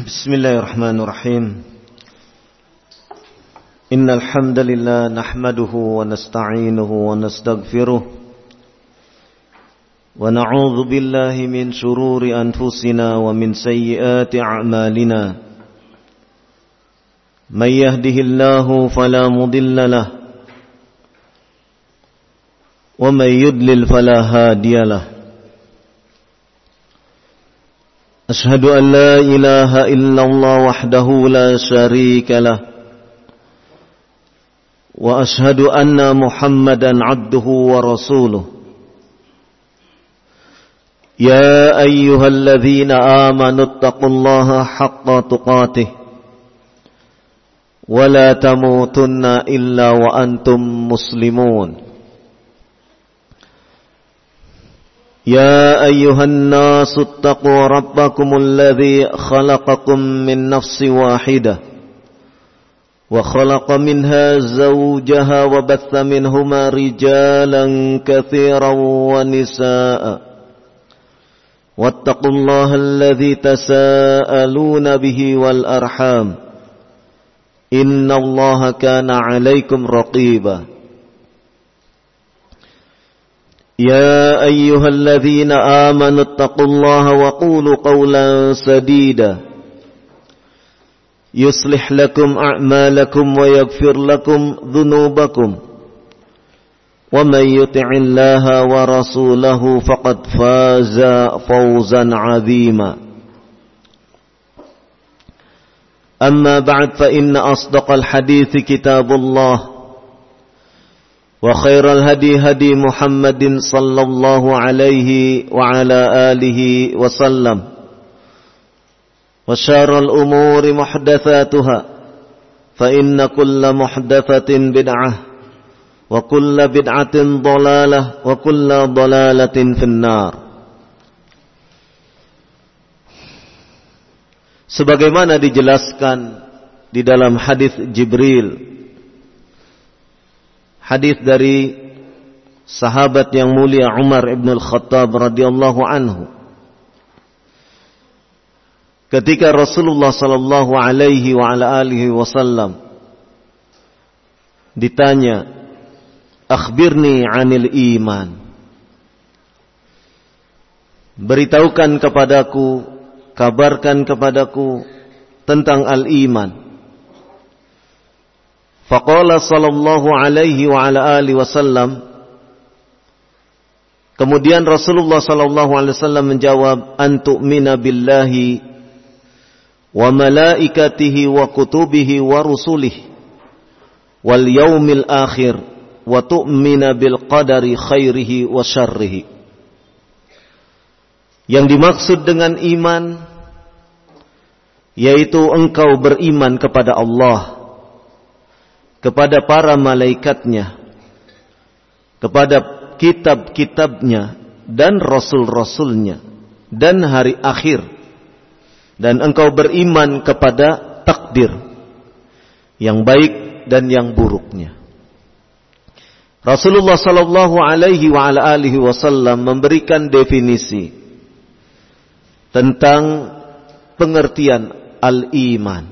Bismillahirrahmanirrahim. Innal hamdalillah nahmaduhu wa nasta'inuhu wa nastaghfiruh wa na'udzu billahi min shururi anfusina wa min sayyiati a'malina. May yahdihillahu fala mudilla lahu wa may yudlil fala hadiya lahu. Ashhadu an la ilaha illallah wahdahu la syarika lah wa ashhadu anna Muhammadan abduhu wa rasuluh. Ya ayyuhalladzina amanu taqullaha haqqa tuqatih wa la tamutunna illa wa antum muslimun. يا أيها الناس اتقوا ربكم الذي خلقكم من نفس واحدة وخلق منها زوجها وبث منهما رجالا كثيرا ونساء واتقوا الله الذي تساءلون به والأرحام إن الله كان عليكم رقيبا. يا أيها الذين آمنوا اتقوا الله وقولوا قولا سديدا يصلح لكم أعمالكم ويغفر لكم ذنوبكم ومن يطع الله ورسوله فقد فاز فوزا عظيما. أما بعد فإن أصدق الحديث كتاب الله وخير الهدي هدي محمد صلى الله عليه وعلى آله وسلم وشر الأمور محدثاتها فإن كل محدثة بدعة وكل بدعة ضلالة وكل ضلالة في النار. Sebagaimana dijelaskan di dalam hadis Jibril, hadis dari sahabat yang mulia Umar ibn al-Khattab radhiyallahu anhu, ketika Rasulullah sallallahu alaihi wa ala alihi wasallam ditanya, akhbirni 'anil iman, beritahukan kepadaku, kabarkan kepadaku tentang al-iman. Faqala sallallahu alaihi wa ala alihi wasallam, kemudian Rasulullah sallallahu alaihi wasallam menjawab, an tu'mina billahi wa malaikatihi wa kutubihi wa rusulihi wal yaumil akhir wa tu'mina bil qadari khairihi wa syarrihi. Yang dimaksud dengan iman yaitu engkau beriman kepada Allah, kepada para malaikatnya, kepada kitab-kitabnya dan rasul-rasulnya dan hari akhir, dan engkau beriman kepada takdir yang baik dan yang buruknya. Rasulullah sallallahu alaihi wa ala alihi wasallam memberikan definisi tentang pengertian al-iman.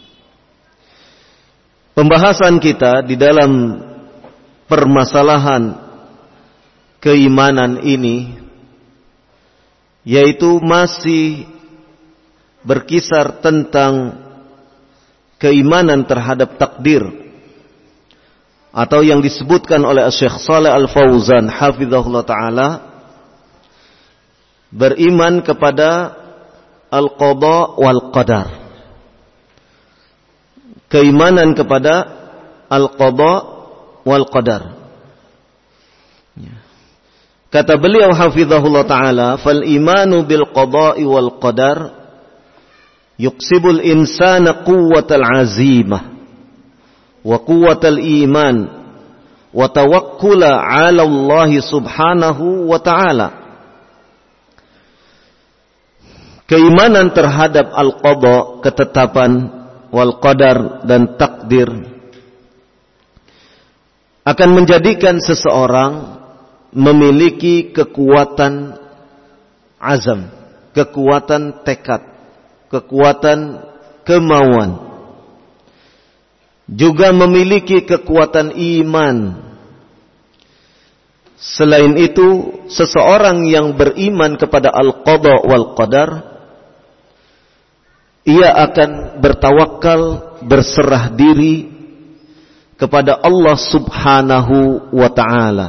Pembahasan kita di dalam permasalahan keimanan ini yaitu masih berkisar tentang keimanan terhadap takdir, atau yang disebutkan oleh Syekh Shalih Al-Fauzan hafizahullah ta'ala, beriman kepada al-qada wal qadar, keimanan kepada al-qada wal qadar. Kata beliau hafizahullah ta'ala, fal imanu bil qada'i wal qadar yuksibul insana quwwatal azimah wa quwwatal iman wa tawakkula 'ala Allah subhanahu wa ta'ala. Keimanan terhadap al-qada, ketetapan, wal qadar dan takdir, akan menjadikan seseorang memiliki kekuatan azam, kekuatan tekad, kekuatan kemauan, juga memiliki kekuatan iman. Selain itu, seseorang yang beriman kepada al-qada wal qadar, ia akan bertawakal, berserah diri kepada Allah Subhanahu wa ta'ala.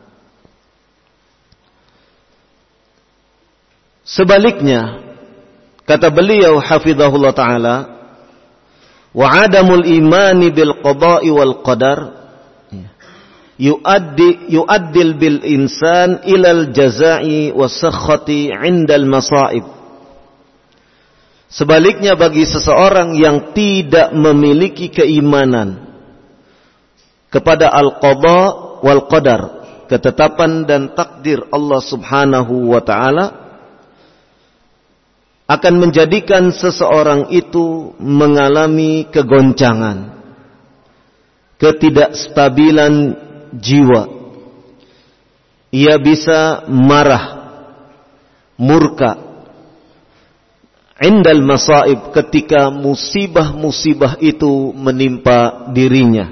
Sebaliknya, kata beliau hafizahullah ta'ala, wa adamul imani bil qada'i wal qadar yu'addil bil insan ilal jaza'i was-sakhati 'indal masa'ib. Sebaliknya, bagi seseorang yang tidak memiliki keimanan kepada al-qada wal qadar, ketetapan dan takdir Allah Subhanahu wa ta'ala, akan menjadikan seseorang itu mengalami kegoncangan, ketidakstabilan jiwa. Ia bisa marah, murka, indal masaib, ketika musibah-musibah itu menimpa dirinya.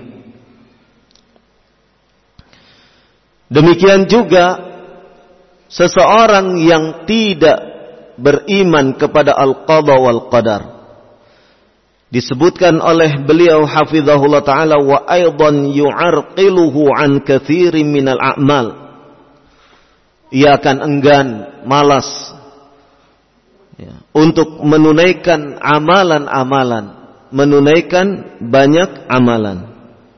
Demikian juga seseorang yang tidak beriman kepada al-qada wal qadar, disebutkan oleh beliau hafizahullah ta'ala, wa aidan yu'arqiluhu an katsirin minal a'mal, ia akan enggan, malas untuk menunaikan amalan-amalan, menunaikan banyak amalan.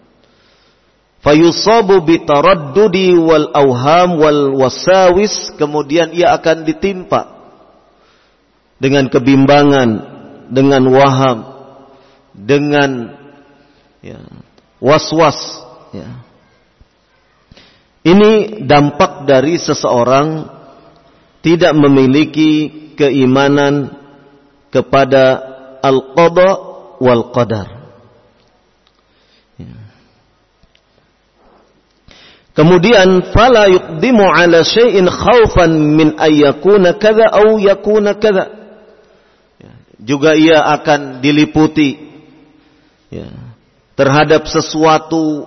Fayusabu bitaraddudi wal awham wal wasawis, kemudian ia akan ditimpa dengan kebimbangan, dengan waham, dengan was-was. Ini dampak dari seseorang tidak memiliki keimanan kepada al-qada wal qadar. Kemudian fala yuqdimu ala syai'in khaufan min ayyakuna kadza aw yakuna kadza. Juga ia akan diliputi terhadap sesuatu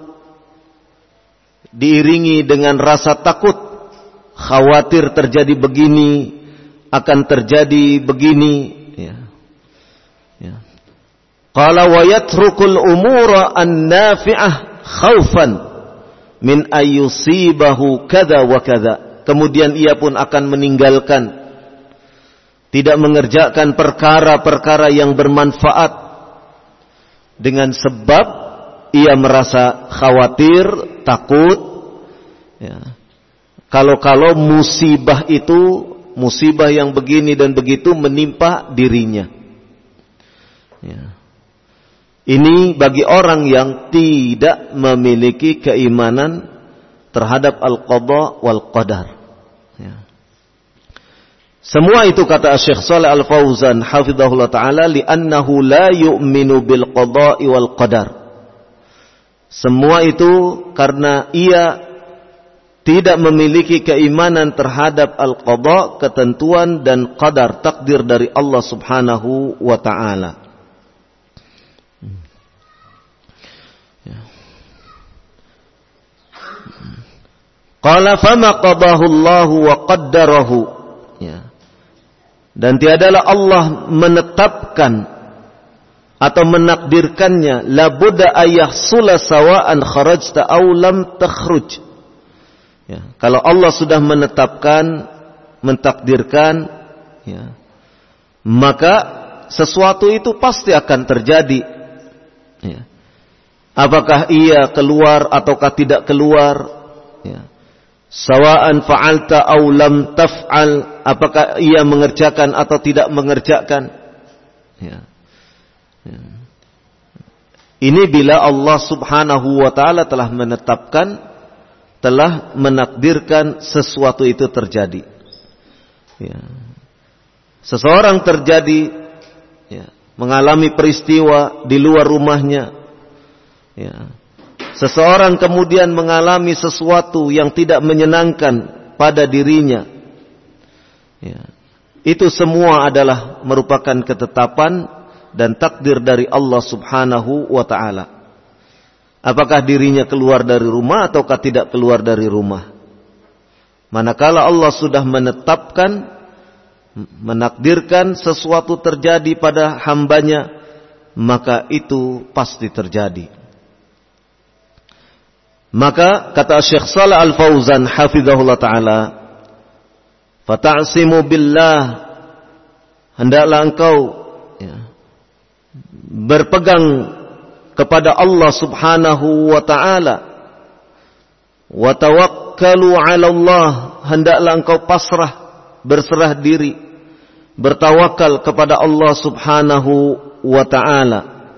diiringi dengan rasa takut, khawatir terjadi begini, akan terjadi begini. Qala wa yatrukul umura an-nafi'ah khaufan min ayyusibahu kadza wa kadza. Kemudian ia pun akan meninggalkan, tidak mengerjakan perkara-perkara yang bermanfaat dengan sebab ia merasa khawatir, takut, kalau musibah itu, musibah yang begini dan begitu menimpa dirinya. Ini bagi orang yang tidak memiliki keimanan terhadap al-qada wal qadar. Semua itu, kata Syekh Shalih Al-Fauzan hafizahullah ta'ala, li'annahu la yu'minu bil qada'i wal qadar. Semua itu karena ia tidak memiliki keimanan terhadap al-qada, ketentuan dan qadar, takdir dari Allah Subhanahu wa ta'ala. Qala fama qadahu Allahu wa qaddarahu. Dan tiadalah Allah menetapkan atau menakdirkannya, la budda ayahsula sawa'an kharajta aw lam takhruj. Kalau Allah sudah menetapkan, mentakdirkan, maka sesuatu itu pasti akan terjadi. Apakah ia keluar ataukah tidak keluar? Sawa'an fa'alta aw lam taf'al, apakah ia mengerjakan atau tidak mengerjakan. Ini bila Allah Subhanahu wa ta'ala telah menetapkan, telah menakdirkan sesuatu itu terjadi. Seseorang terjadi mengalami peristiwa di luar rumahnya, seseorang kemudian mengalami sesuatu yang tidak menyenangkan pada dirinya, itu semua adalah merupakan ketetapan dan takdir dari Allah Subhanahu wa ta'ala. Apakah dirinya keluar dari rumah ataukah tidak keluar dari rumah. Manakala Allah sudah menetapkan, menakdirkan sesuatu terjadi pada hambanya, maka itu pasti terjadi. Maka kata Syekh Shalih Al-Fauzan hafizahullah ta'ala, fata'simu billah, hendaklah engkau berpegang kepada Allah Subhanahu wa ta'ala, wa tawakkalu 'ala Allah, hendaklah engkau pasrah, berserah diri, bertawakal kepada Allah Subhanahu wa ta'ala.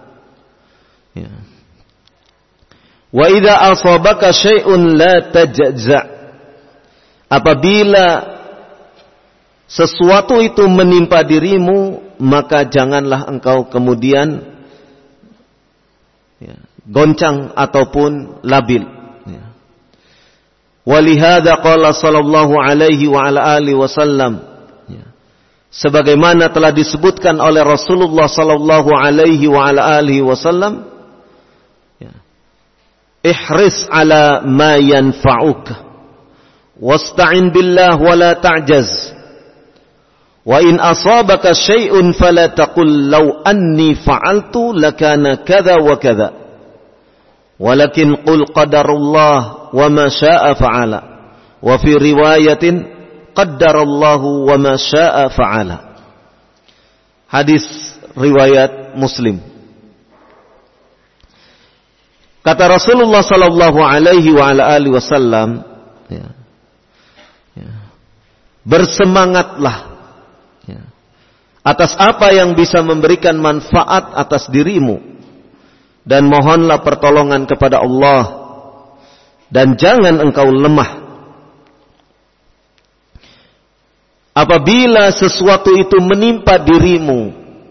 Wa idza asabaka syai'un la tajza', apabila sesuatu itu menimpa dirimu, maka janganlah engkau kemudian goncang ataupun labil. Walihada qala sallallahu alaihi wa ala alihi wasallam, sebagaimana telah disebutkan oleh Rasulullah sallallahu alaihi wa ala alihi wasallam, ihris ala ma yanfa'uka wasta'in billah wa la ta'jaz. Wa in asabaka syai'un fala taqul law anni fa'altu lakana kadza wa kadza. Walakin qul qadarullah wa ma syaa'a fa'ala. Wa fi riwayatin qaddarallahu wa ma syaa'a fa'ala. Hadis riwayat Muslim. Kata Rasulullah sallallahu alaihi wa ala alihi wasallam, bersemangatlah atas apa yang bisa memberikan manfaat atas dirimu, dan mohonlah pertolongan kepada Allah, dan jangan engkau lemah. Apabila sesuatu itu menimpa dirimu,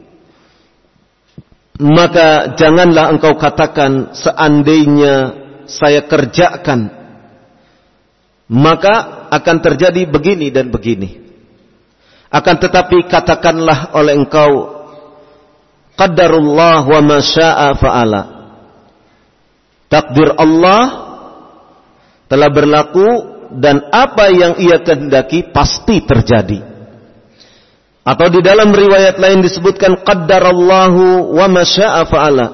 maka janganlah engkau katakan seandainya saya kerjakan maka akan terjadi begini dan begini. Akan tetapi katakanlah oleh engkau, qadarullah wa ma syaa'a fa'ala. Takdir Allah telah berlaku dan apa yang ia kehendaki pasti terjadi. Atau di dalam riwayat lain disebutkan qaddarallahu wa ma syaa'a fa'ala.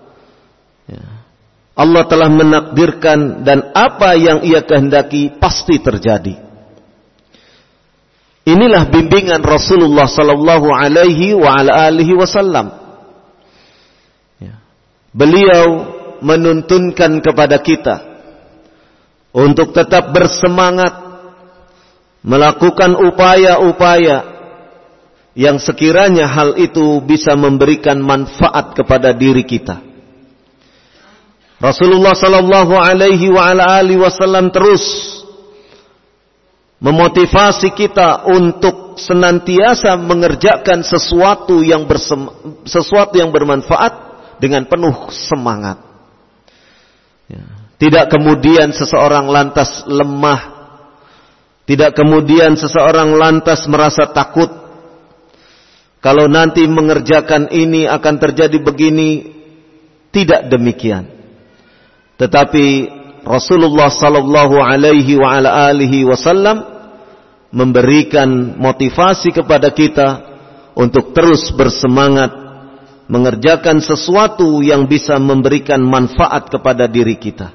Allah telah menakdirkan dan apa yang ia kehendaki pasti terjadi. Inilah bimbingan Rasulullah sallallahu alaihi wa ala alihi wasallam. Beliau menuntunkan kepada kita untuk tetap bersemangat melakukan upaya-upaya yang sekiranya hal itu bisa memberikan manfaat kepada diri kita. Rasulullah sallallahu alaihi wa ala alihi wasallam terus memotivasi kita untuk senantiasa mengerjakan sesuatu yang bermanfaat dengan penuh semangat. Tidak kemudian seseorang lantas lemah, tidak kemudian seseorang lantas merasa takut kalau nanti mengerjakan ini akan terjadi begini. Tidak demikian. Tetapi Rasulullah sallallahu alaihi wa ala alihi wasallam memberikan motivasi kepada kita untuk terus bersemangat mengerjakan sesuatu yang bisa memberikan manfaat kepada diri kita.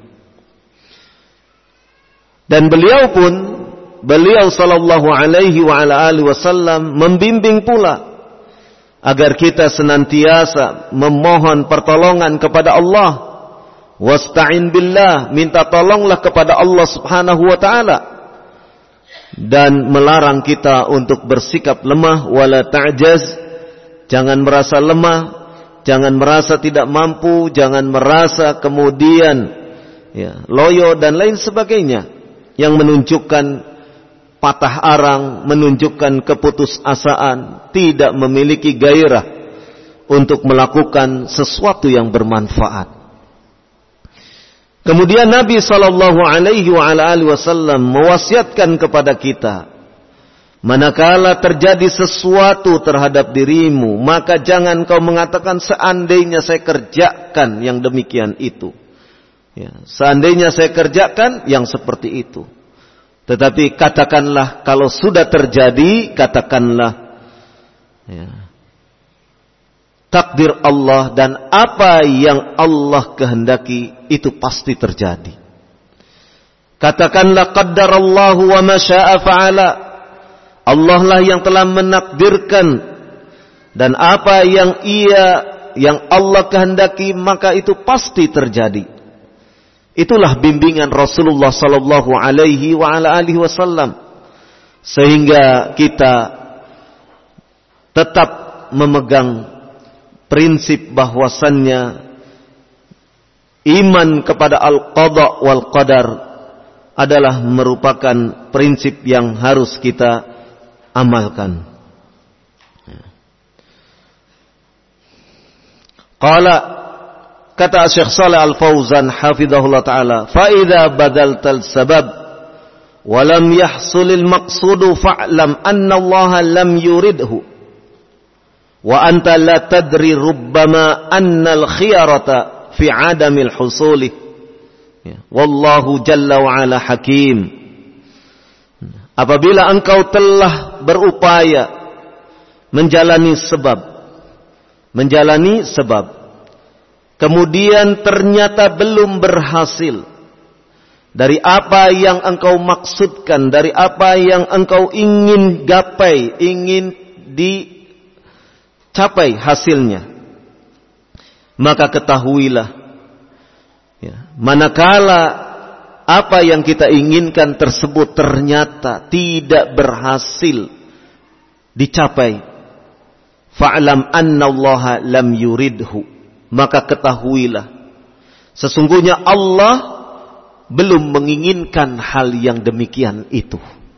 Dan beliau sallallahu alaihi wa ala alihi wasallam membimbing pula agar kita senantiasa memohon pertolongan kepada Allah. Wasta'in billah, minta tolonglah kepada Allah Subhanahu wa ta'ala, dan melarang kita untuk bersikap lemah. Wala ta'jaz, jangan merasa lemah, jangan merasa tidak mampu, jangan merasa kemudian loyo dan lain sebagainya yang menunjukkan patah arang, menunjukkan keputusasaan, tidak memiliki gairah untuk melakukan sesuatu yang bermanfaat. Kemudian Nabi sallallahu alaihi wa ala alihi wasallam mewasiatkan kepada kita Manakala terjadi sesuatu terhadap dirimu, maka jangan kau mengatakan seandainya saya kerjakan yang demikian itu. Ya, seandainya saya kerjakan yang seperti itu. Tetapi katakanlah kalau sudah terjadi, katakanlah ya, takdir Allah dan apa yang Allah kehendaki itu pasti terjadi. Katakanlah qaddarallahu wa ma syaa fa'ala. Allah lah yang telah menakdirkan dan apa yang Allah kehendaki maka itu pasti terjadi. Itulah bimbingan Rasulullah sallallahu alaihi wa ala alihi wasallam, sehingga kita tetap memegang prinsip bahwasannya iman kepada al-qada wal qadar adalah merupakan prinsip yang harus kita amalkan. Qala, kata Syekh Shalih Al-Fauzan hafizahullah taala, fa idza badaltal sabab wa lam yahsulil maqsudu fa'lam anna Allah lam yuridhu wa anta la tadri rubbama anna al-khiyarata fi 'adamil husuli wallahu jalla wa ala hakim. Apabila engkau telah berupaya menjalani sebab, kemudian ternyata belum berhasil dari apa yang engkau maksudkan, dari apa yang engkau ingin gapai, ingin dicapai hasilnya, maka ketahuilah, ya, manakala apa yang kita inginkan tersebut ternyata tidak berhasil dicapai, fa'lam annallaha lam yuridhu, maka ketahuilah sesungguhnya Allah belum menginginkan hal yang demikian itu.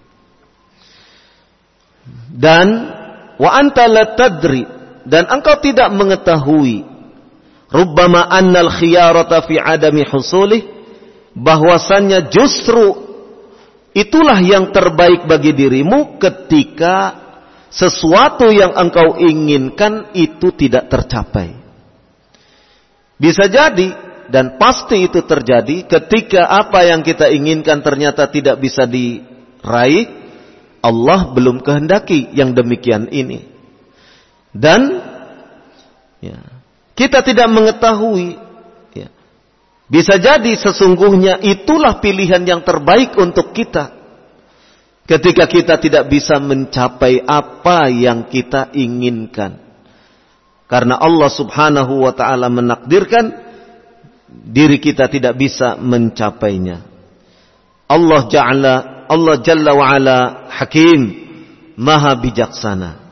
Dan wa anta la tadri, dan engkau tidak mengetahui, rubbama annal khiyarata fi adami husulih, bahwasannya justru itulah yang terbaik bagi dirimu ketika sesuatu yang engkau inginkan itu tidak tercapai. Bisa jadi dan pasti itu terjadi ketika apa yang kita inginkan ternyata tidak bisa diraih. Allah belum kehendaki yang demikian ini. Dan ya, kita tidak mengetahui. Bisa jadi sesungguhnya itulah pilihan yang terbaik untuk kita ketika kita tidak bisa mencapai apa yang kita inginkan. Karena Allah subhanahu wa ta'ala menakdirkan diri kita tidak bisa mencapainya. Allah jalla wa ala hakim, maha bijaksana.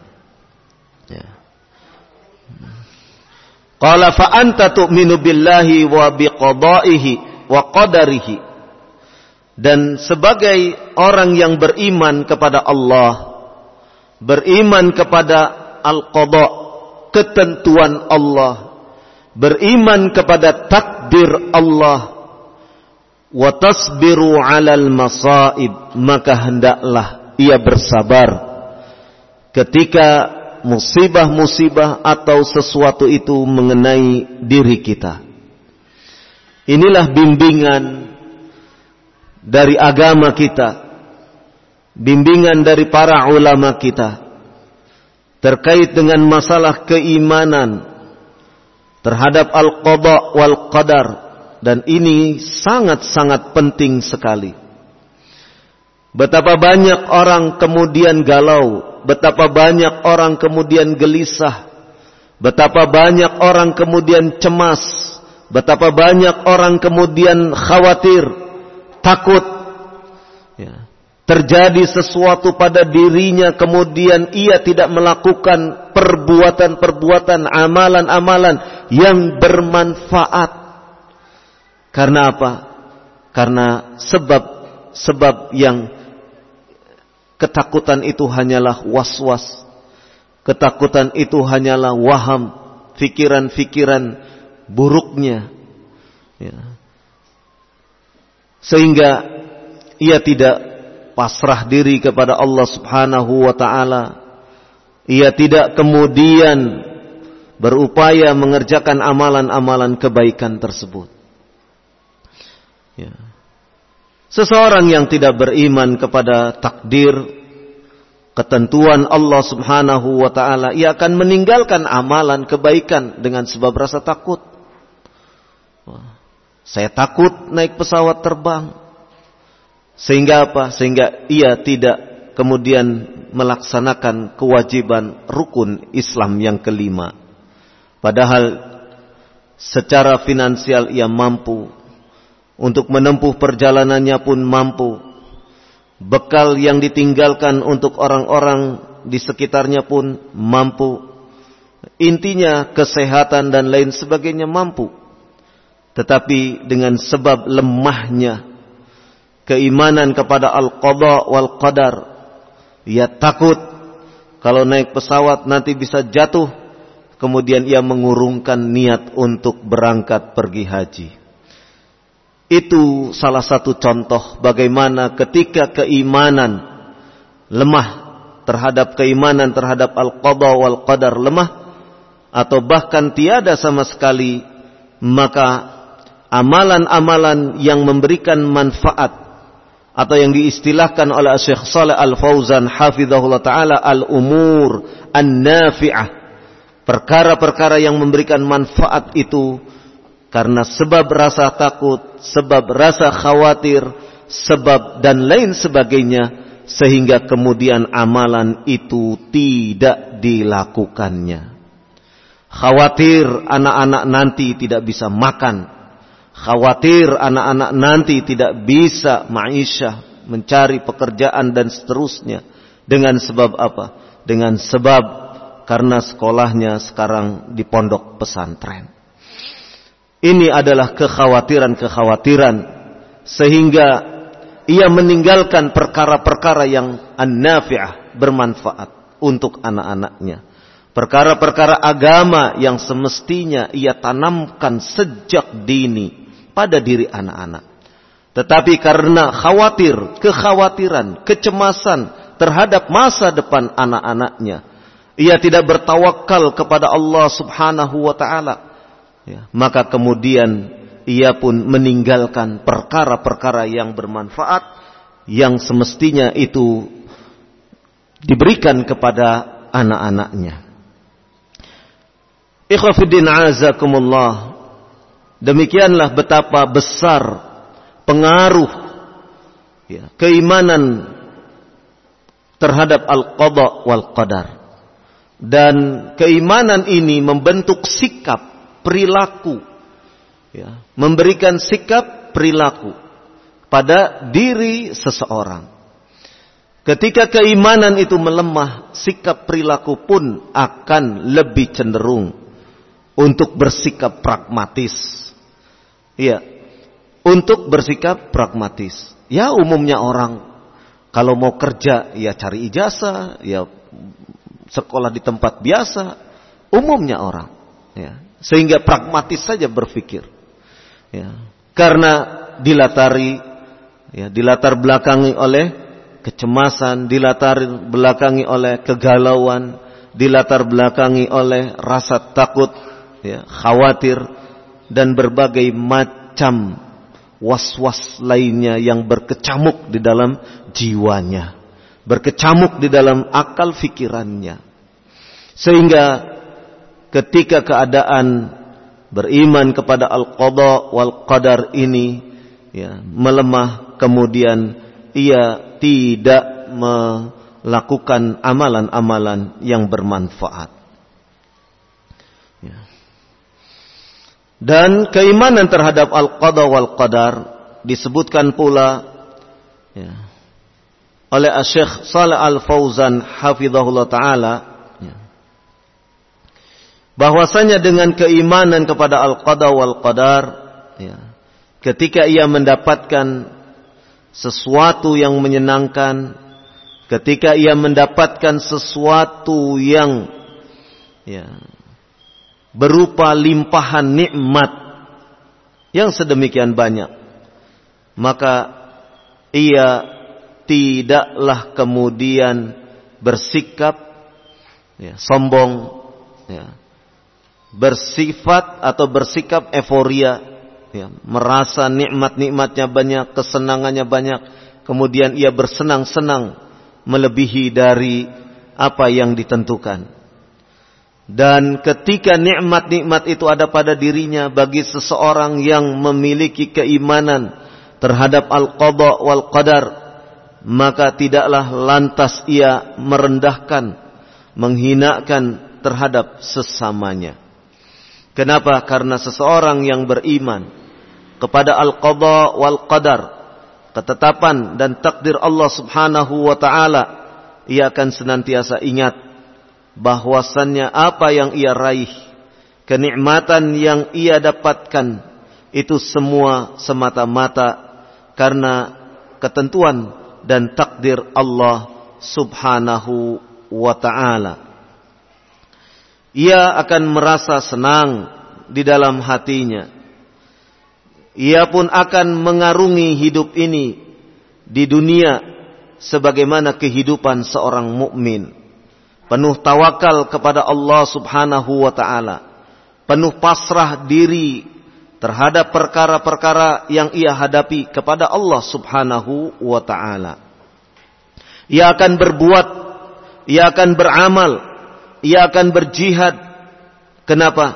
Qala fa anta tu'minu billahi wa biqada'ihi wa qadarihi. Dan sebagai orang yang beriman kepada Allah, beriman kepada al-qada, ketentuan Allah, beriman kepada takdir Allah, wa tasbiru 'alal masaib, maka hendaklah ia bersabar ketika musibah-musibah atau sesuatu itu mengenai diri kita. Inilah bimbingan dari agama kita, bimbingan dari para ulama kita terkait dengan masalah keimanan terhadap al-qada wal qadar, dan ini sangat-sangat penting sekali. Betapa banyak orang kemudian galau, betapa banyak orang kemudian gelisah, betapa banyak orang kemudian cemas, betapa banyak orang kemudian khawatir, takut, ya, terjadi sesuatu pada dirinya, kemudian ia tidak melakukan perbuatan-perbuatan, amalan-amalan yang bermanfaat. Karena apa? Karena sebab yang ketakutan itu hanyalah was-was. Ketakutan itu hanyalah waham, fikiran-fikiran buruknya. Ya. Sehingga ia tidak pasrah diri kepada Allah Subhanahu wa taala, ia tidak kemudian berupaya mengerjakan amalan-amalan kebaikan tersebut. Ya. Seseorang yang tidak beriman kepada takdir, ketentuan Allah Subhanahu wa taala, ia akan meninggalkan amalan kebaikan dengan sebab rasa takut. Saya takut naik pesawat terbang. Sehingga apa? Sehingga ia tidak kemudian melaksanakan kewajiban rukun Islam yang kelima. Padahal secara finansial ia mampu, untuk menempuh perjalanannya pun mampu. Bekal yang ditinggalkan untuk orang-orang di sekitarnya pun mampu. Intinya kesehatan dan lain sebagainya mampu. Tetapi dengan sebab lemahnya keimanan kepada al-qada wal qadar, ia takut kalau naik pesawat nanti bisa jatuh. Kemudian ia mengurungkan niat untuk berangkat pergi haji. Itu salah satu contoh bagaimana ketika keimanan lemah terhadap keimanan terhadap al-qada wal qadar lemah, atau bahkan tiada sama sekali, maka amalan-amalan yang memberikan manfaat atau yang diistilahkan oleh Syekh Shalih Al-Fauzan hafizahullah taala al-umur an-nafi'ah, perkara-perkara yang memberikan manfaat itu karena sebab rasa takut, sebab rasa khawatir, sebab dan lain sebagainya, sehingga kemudian amalan itu tidak dilakukannya. Khawatir anak-anak nanti tidak bisa makan, khawatir anak-anak nanti tidak bisa ma'isyah, mencari pekerjaan dan seterusnya. Dengan sebab apa? Dengan sebab karena sekolahnya sekarang di pondok pesantren. Ini adalah kekhawatiran-kekhawatiran sehingga ia meninggalkan perkara-perkara yang an-nafi'ah, bermanfaat untuk anak-anaknya. Perkara-perkara agama yang semestinya ia tanamkan sejak dini pada diri anak-anak. Tetapi karena kekhawatiran, kecemasan terhadap masa depan anak-anaknya, ia tidak bertawakal kepada Allah Subhanahu wa taala. Ya, maka kemudian ia pun meninggalkan perkara-perkara yang bermanfaat yang semestinya itu diberikan kepada anak-anaknya. Ikhwafiddin azakumullah, demikianlah betapa besar pengaruh ya, keimanan terhadap al-qada wal qadar. Dan keimanan ini membentuk sikap, perilaku, ya, memberikan sikap perilaku pada diri seseorang. Ketika keimanan itu melemah, sikap perilaku pun akan lebih cenderung untuk bersikap pragmatis. Ya, untuk bersikap pragmatis. Ya, umumnya orang kalau mau kerja ya cari ijazah, ya sekolah di tempat biasa, umumnya orang. Ya. Sehingga pragmatis saja berpikir, ya. Karena dilatar belakangi oleh kecemasan, dilatar belakangi oleh kegalauan, dilatar belakangi oleh rasa takut, ya, khawatir, dan berbagai macam was-was lainnya yang berkecamuk di dalam jiwanya, berkecamuk di dalam akal fikirannya, sehingga ketika keadaan beriman kepada al-qada wal qadar ini ya, melemah, kemudian ia tidak melakukan amalan-amalan yang bermanfaat. Ya. Dan keimanan terhadap al-qada wal qadar disebutkan pula ya, oleh Syekh Shalih Al-Fauzan hafizahullah taala, bahwasanya dengan keimanan kepada al-qada wal qadar, ya, ketika ia mendapatkan sesuatu yang menyenangkan, ketika ia mendapatkan sesuatu yang ya, berupa limpahan nikmat yang sedemikian banyak, maka ia tidaklah kemudian bersikap sombong, bersifat atau bersikap euforia, merasa nikmat-nikmatnya banyak, kesenangannya banyak, kemudian ia bersenang-senang melebihi dari apa yang ditentukan. Dan ketika nikmat-nikmat itu ada pada dirinya, bagi seseorang yang memiliki keimanan terhadap al-qada wal qadar, maka tidaklah lantas ia merendahkan, menghinakan terhadap sesamanya. Kenapa? Karena seseorang yang beriman kepada al-qada wal qadar, ketetapan dan takdir Allah Subhanahu wa taala, ia akan senantiasa ingat bahwasannya apa yang ia raih, kenikmatan yang ia dapatkan, itu semua semata-mata karena ketentuan dan takdir Allah Subhanahu wa ta'ala. Ia akan merasa senang di dalam hatinya. Ia pun akan mengarungi hidup ini di dunia sebagaimana kehidupan seorang mukmin, penuh tawakal kepada Allah Subhanahu wa ta'ala, penuh pasrah diri terhadap perkara-perkara yang ia hadapi kepada Allah Subhanahu wa ta'ala. Ia akan berbuat, ia akan beramal, ia akan berjihad. Kenapa?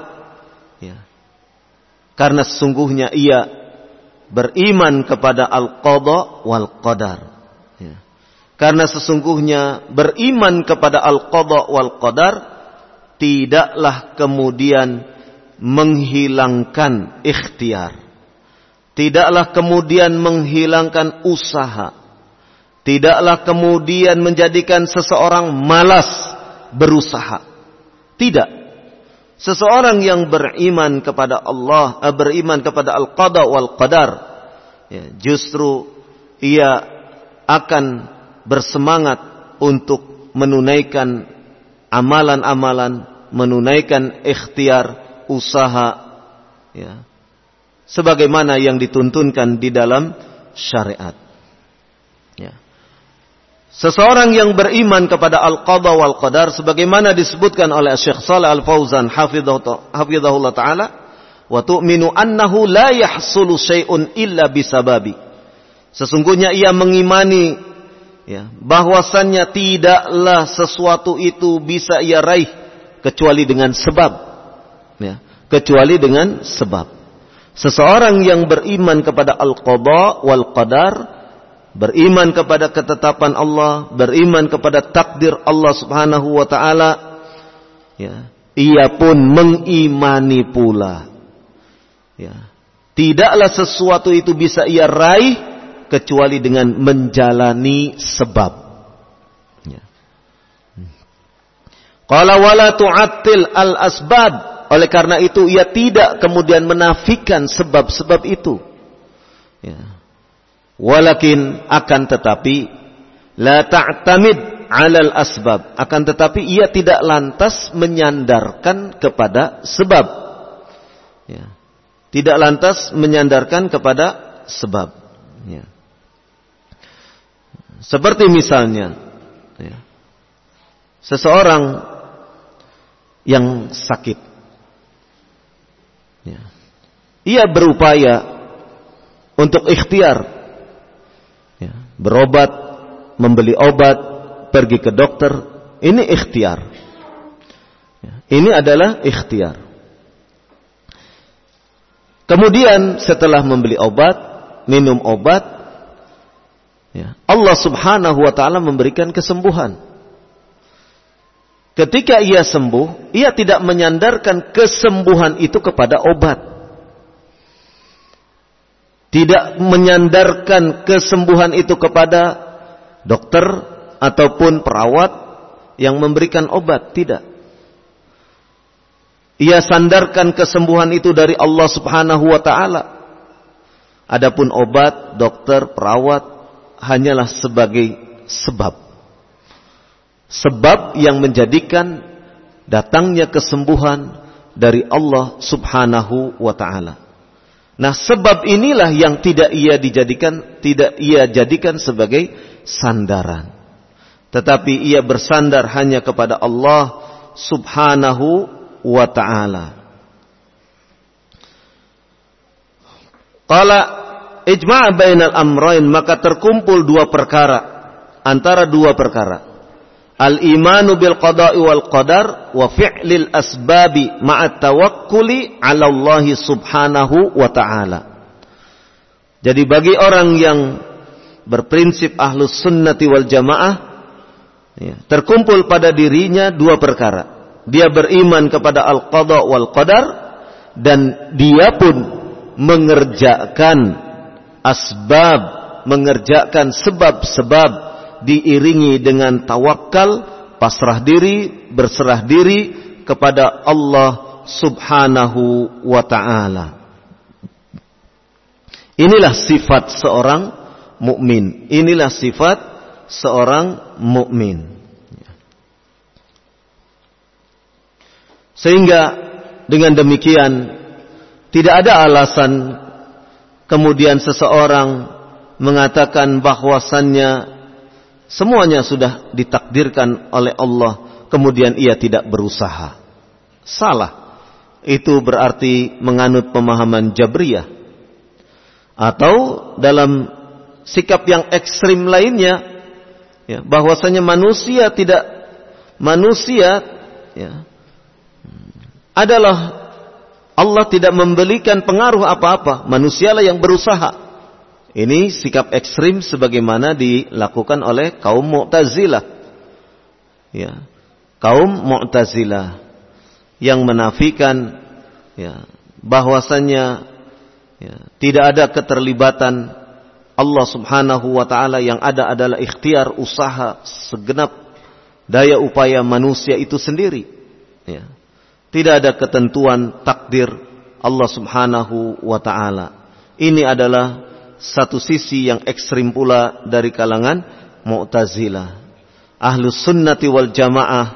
Karena sesungguhnya ia beriman kepada al-qada wal qadar. Karena sesungguhnya beriman kepada al-qada wal qadar tidaklah kemudian menghilangkan ikhtiar, tidaklah kemudian menghilangkan usaha, tidaklah kemudian menjadikan seseorang malas berusaha. Tidak. Seseorang yang beriman kepada Allah, beriman kepada al-qada wal qadar, justru ia akan bersemangat untuk menunaikan amalan-amalan, menunaikan ikhtiar, usaha, sebagaimana yang dituntunkan di dalam syariat. Seseorang yang beriman kepada al-qada wal qadar, sebagaimana disebutkan oleh Syekh Shalih Al-Fauzan hafizahullah ta'ala, wa tu'minu annahu la yahsulu syai'un illa bisababi. Sesungguhnya ia mengimani bahwasannya tidaklah sesuatu itu bisa ia raih kecuali dengan sebab, kecuali dengan sebab. Seseorang yang beriman kepada al-qada wal qadar, beriman kepada ketetapan Allah, beriman kepada takdir Allah Subhanahu wa ta'ala, ia pun mengimani pula, tidaklah sesuatu itu bisa ia raih kecuali dengan menjalani sebab. Qala wala tu'attil al-asbab. Oleh karena itu ia tidak kemudian menafikan sebab-sebab itu. Walakin akan tetapi la ta'tamid 'alal asbab, akan tetapi ia tidak lantas menyandarkan kepada sebab. Tidak lantas menyandarkan kepada sebab. Seperti misalnya seseorang yang sakit, ia berupaya untuk ikhtiar, berobat, membeli obat, pergi ke dokter. Ini ikhtiar. Ini adalah ikhtiar. Kemudian setelah membeli obat, minum obat, Allah Subhanahu wa ta'ala memberikan kesembuhan. Ketika ia sembuh, ia tidak menyandarkan kesembuhan itu kepada obat, tidak menyandarkan kesembuhan itu kepada dokter ataupun perawat yang memberikan obat. Tidak. Ia sandarkan kesembuhan itu dari Allah Subhanahu wa ta'ala. Adapun obat, dokter, perawat hanyalah sebagai sebab. Sebab yang menjadikan datangnya kesembuhan dari Allah Subhanahu wa ta'ala. Nah, sebab inilah yang tidak ia jadikan sebagai sandaran. Tetapi ia bersandar hanya kepada Allah Subhanahu wa ta'ala. Qala ijma' bainal amrayn, maka terkumpul antara dua perkara. Al-imanu bil qada'i wal qadar wa fi'lil asbabi ma'at tawakkuli 'ala Allah Subhanahu wa ta'ala. Jadi bagi orang yang berprinsip ahlus sunnati wal jamaah, terkumpul pada dirinya dua perkara. Dia beriman kepada al-qada wal qadar, dan dia pun mengerjakan asbab, mengerjakan sebab-sebab, diiringi dengan tawakal, pasrah diri, berserah diri kepada Allah Subhanahu wa ta'ala. Inilah sifat seorang mukmin. Inilah sifat seorang mukmin. Sehingga dengan demikian tidak ada alasan kemudian seseorang mengatakan bahwasannya semuanya sudah ditakdirkan oleh Allah, kemudian ia tidak berusaha. Salah. Itu berarti menganut pemahaman Jabriyah. Atau dalam sikap yang ekstrim lainnya, bahwasanya manusia adalah Allah tidak memberikan pengaruh apa-apa. Manusialah yang berusaha. Ini sikap ekstrim sebagaimana dilakukan oleh kaum Mu'tazilah. Kaum Mu'tazilah yang menafikan bahwasannya tidak ada keterlibatan Allah Subhanahu wa ta'ala, yang ada adalah ikhtiar, usaha, segenap daya upaya manusia itu sendiri. Tidak ada ketentuan takdir Allah Subhanahu wa ta'ala. Ini adalah satu sisi yang ekstrim pula dari kalangan Mu'tazilah. Ahlus sunnati wal jamaah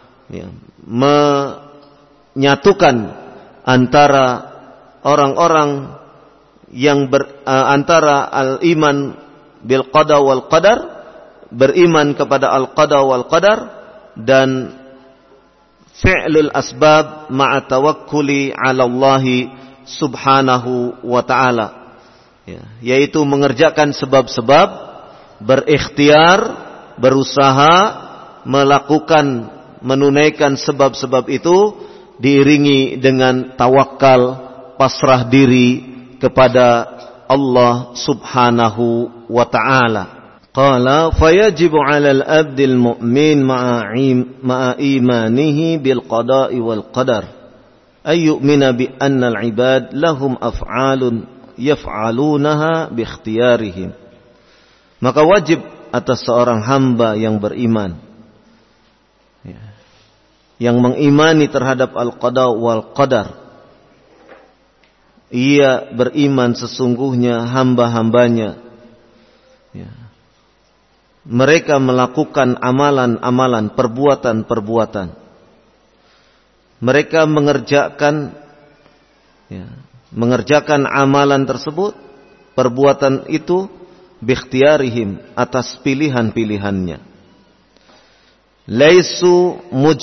menyatukan antara orang-orang yang antara al-iman bil qada wal qadar, beriman kepada al-qada wal qadar, dan fi'lul asbab ma'a tawakkuli 'ala Allah Subhanahu wa ta'ala. Yaitu mengerjakan sebab-sebab, berikhtiar, berusaha, melakukan, menunaikan sebab-sebab itu, diiringi dengan tawakal, pasrah diri kepada Allah Subhanahu wa ta'ala. Qala fayajibu 'alal abdil mu'min ma'a imanihi bil qada'i wal qadar ay yu'mina bi anna al ibad lahum af'alun yaf'alunaha bi ikhtiyarihim. Maka wajib atas seorang hamba yang beriman, yang mengimani terhadap al-qada wal qadar, ia beriman sesungguhnya hamba-hambanya mereka melakukan amalan-amalan, perbuatan-perbuatan, mereka mengerjakan amalan tersebut, perbuatan itu biikhtiarihim, atas pilihan-pilihannya. Laisu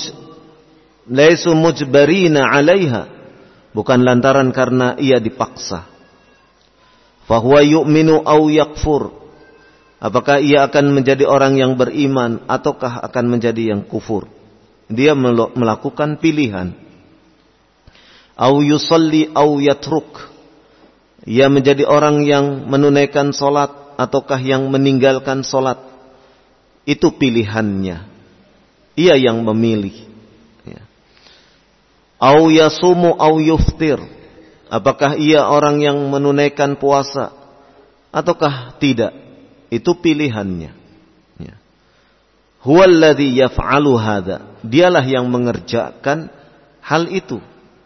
mujbarina 'alaiha, bukan lantaran karena ia dipaksa. Fahuwa yu'minu aw yakfur, apakah ia akan menjadi orang yang beriman ataukah akan menjadi yang kufur. Dia melakukan pilihan. Au yusalli au yatruk, ia menjadi orang yang menunaikan solat ataukah yang meninggalkan solat. Itu pilihannya, ia yang memilih. Au yasumu au yuftir, apakah ia orang yang menunaikan puasa ataukah tidak. Itu pilihannya. Huwallazi yaf'alu hadza, dialah yang mengerjakan hal itu.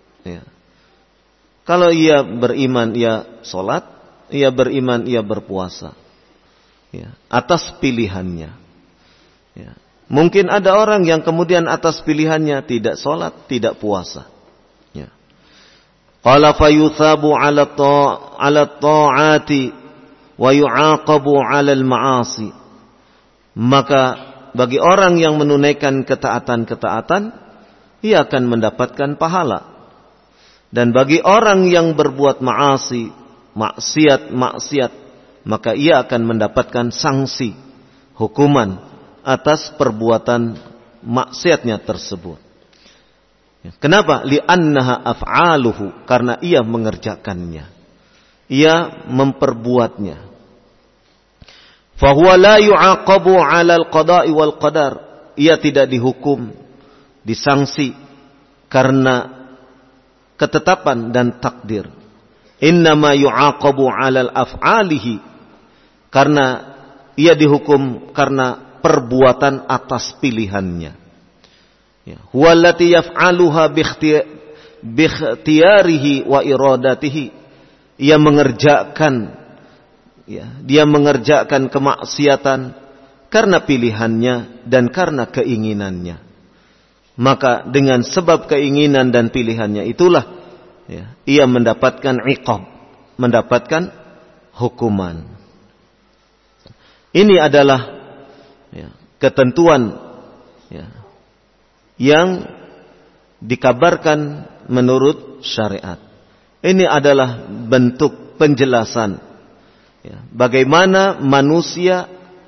Kalau ia beriman, ia sholat, ia beriman, ia berpuasa, atas pilihannya. Mungkin ada orang yang kemudian atas pilihannya tidak sholat, tidak puasa. Qala fayuthabu 'ala ta'ati wa yu'aqabu 'ala al-ma'asi. Maka bagi orang yang menunaikan ketaatan-ketaatan, ia akan mendapatkan pahala. Dan bagi orang yang berbuat maasi, maksiat, maka ia akan mendapatkan sanksi, hukuman atas perbuatan maksiatnya tersebut. Kenapa? Li'annaha af'aluhu, karena ia mengerjakannya, ia memperbuatnya. Fahuwa la yu'aqabu 'ala al-qada'i wal qadar, ia tidak dihukum, disangsi karena ketetapan dan takdir. Innama yu'aqabu 'ala al-af'alihi, karena ia dihukum karena perbuatan atas pilihannya. Huwa allati yaf'aluha bikhtiyarihi wa iradatihi, ia mengerjakan, dia mengerjakan kemaksiatan karena pilihannya dan karena keinginannya. Maka dengan sebab keinginan dan pilihannya itulah ia mendapatkan iqab, mendapatkan hukuman. Ini adalah ketentuan yang dikabarkan menurut syariat. Ini adalah bentuk penjelasan bagaimana manusia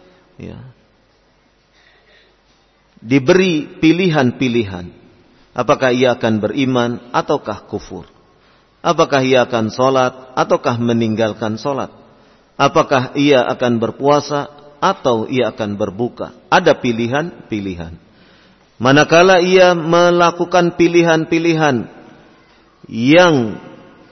diberi pilihan-pilihan. Apakah ia akan beriman ataukah kufur? Apakah ia akan sholat ataukah meninggalkan sholat? Apakah ia akan berpuasa atau ia akan berbuka? Ada pilihan-pilihan. Manakala ia melakukan pilihan-pilihan yang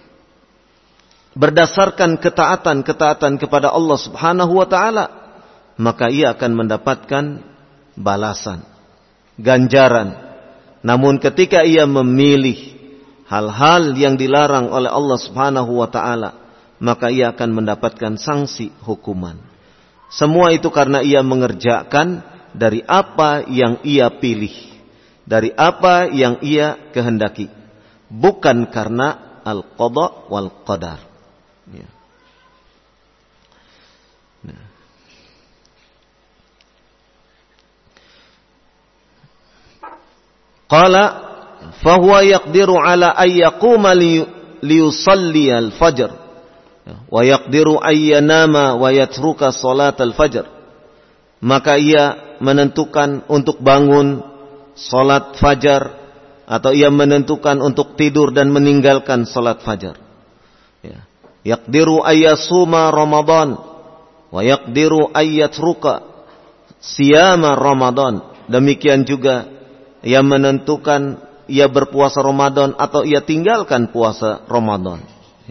berdasarkan ketaatan kepada Allah Subhanahu wa ta'ala, maka ia akan mendapatkan balasan, ganjaran. Namun ketika ia memilih hal-hal yang dilarang oleh Allah Subhanahu wa ta'ala, maka ia akan mendapatkan sanksi hukuman. Semua itu karena ia mengerjakan dari apa yang ia pilih, dari apa yang ia kehendaki, bukan karena al-qada wal qadar. Qala fahuwa yaqdiru ala ay yaquma liyusalli al-fajr wa yaqdiru ay yanama wa yatruka salat al-fajr. Maka ia menentukan untuk bangun salat fajar, atau ia menentukan untuk tidur dan meninggalkan salat fajar. Yaqdiru ay yasuma Ramadan wa yaqdiru ay yatruka siyama Ramadan. Demikian juga ia menentukan ia berpuasa Ramadan atau ia tinggalkan puasa Ramadan.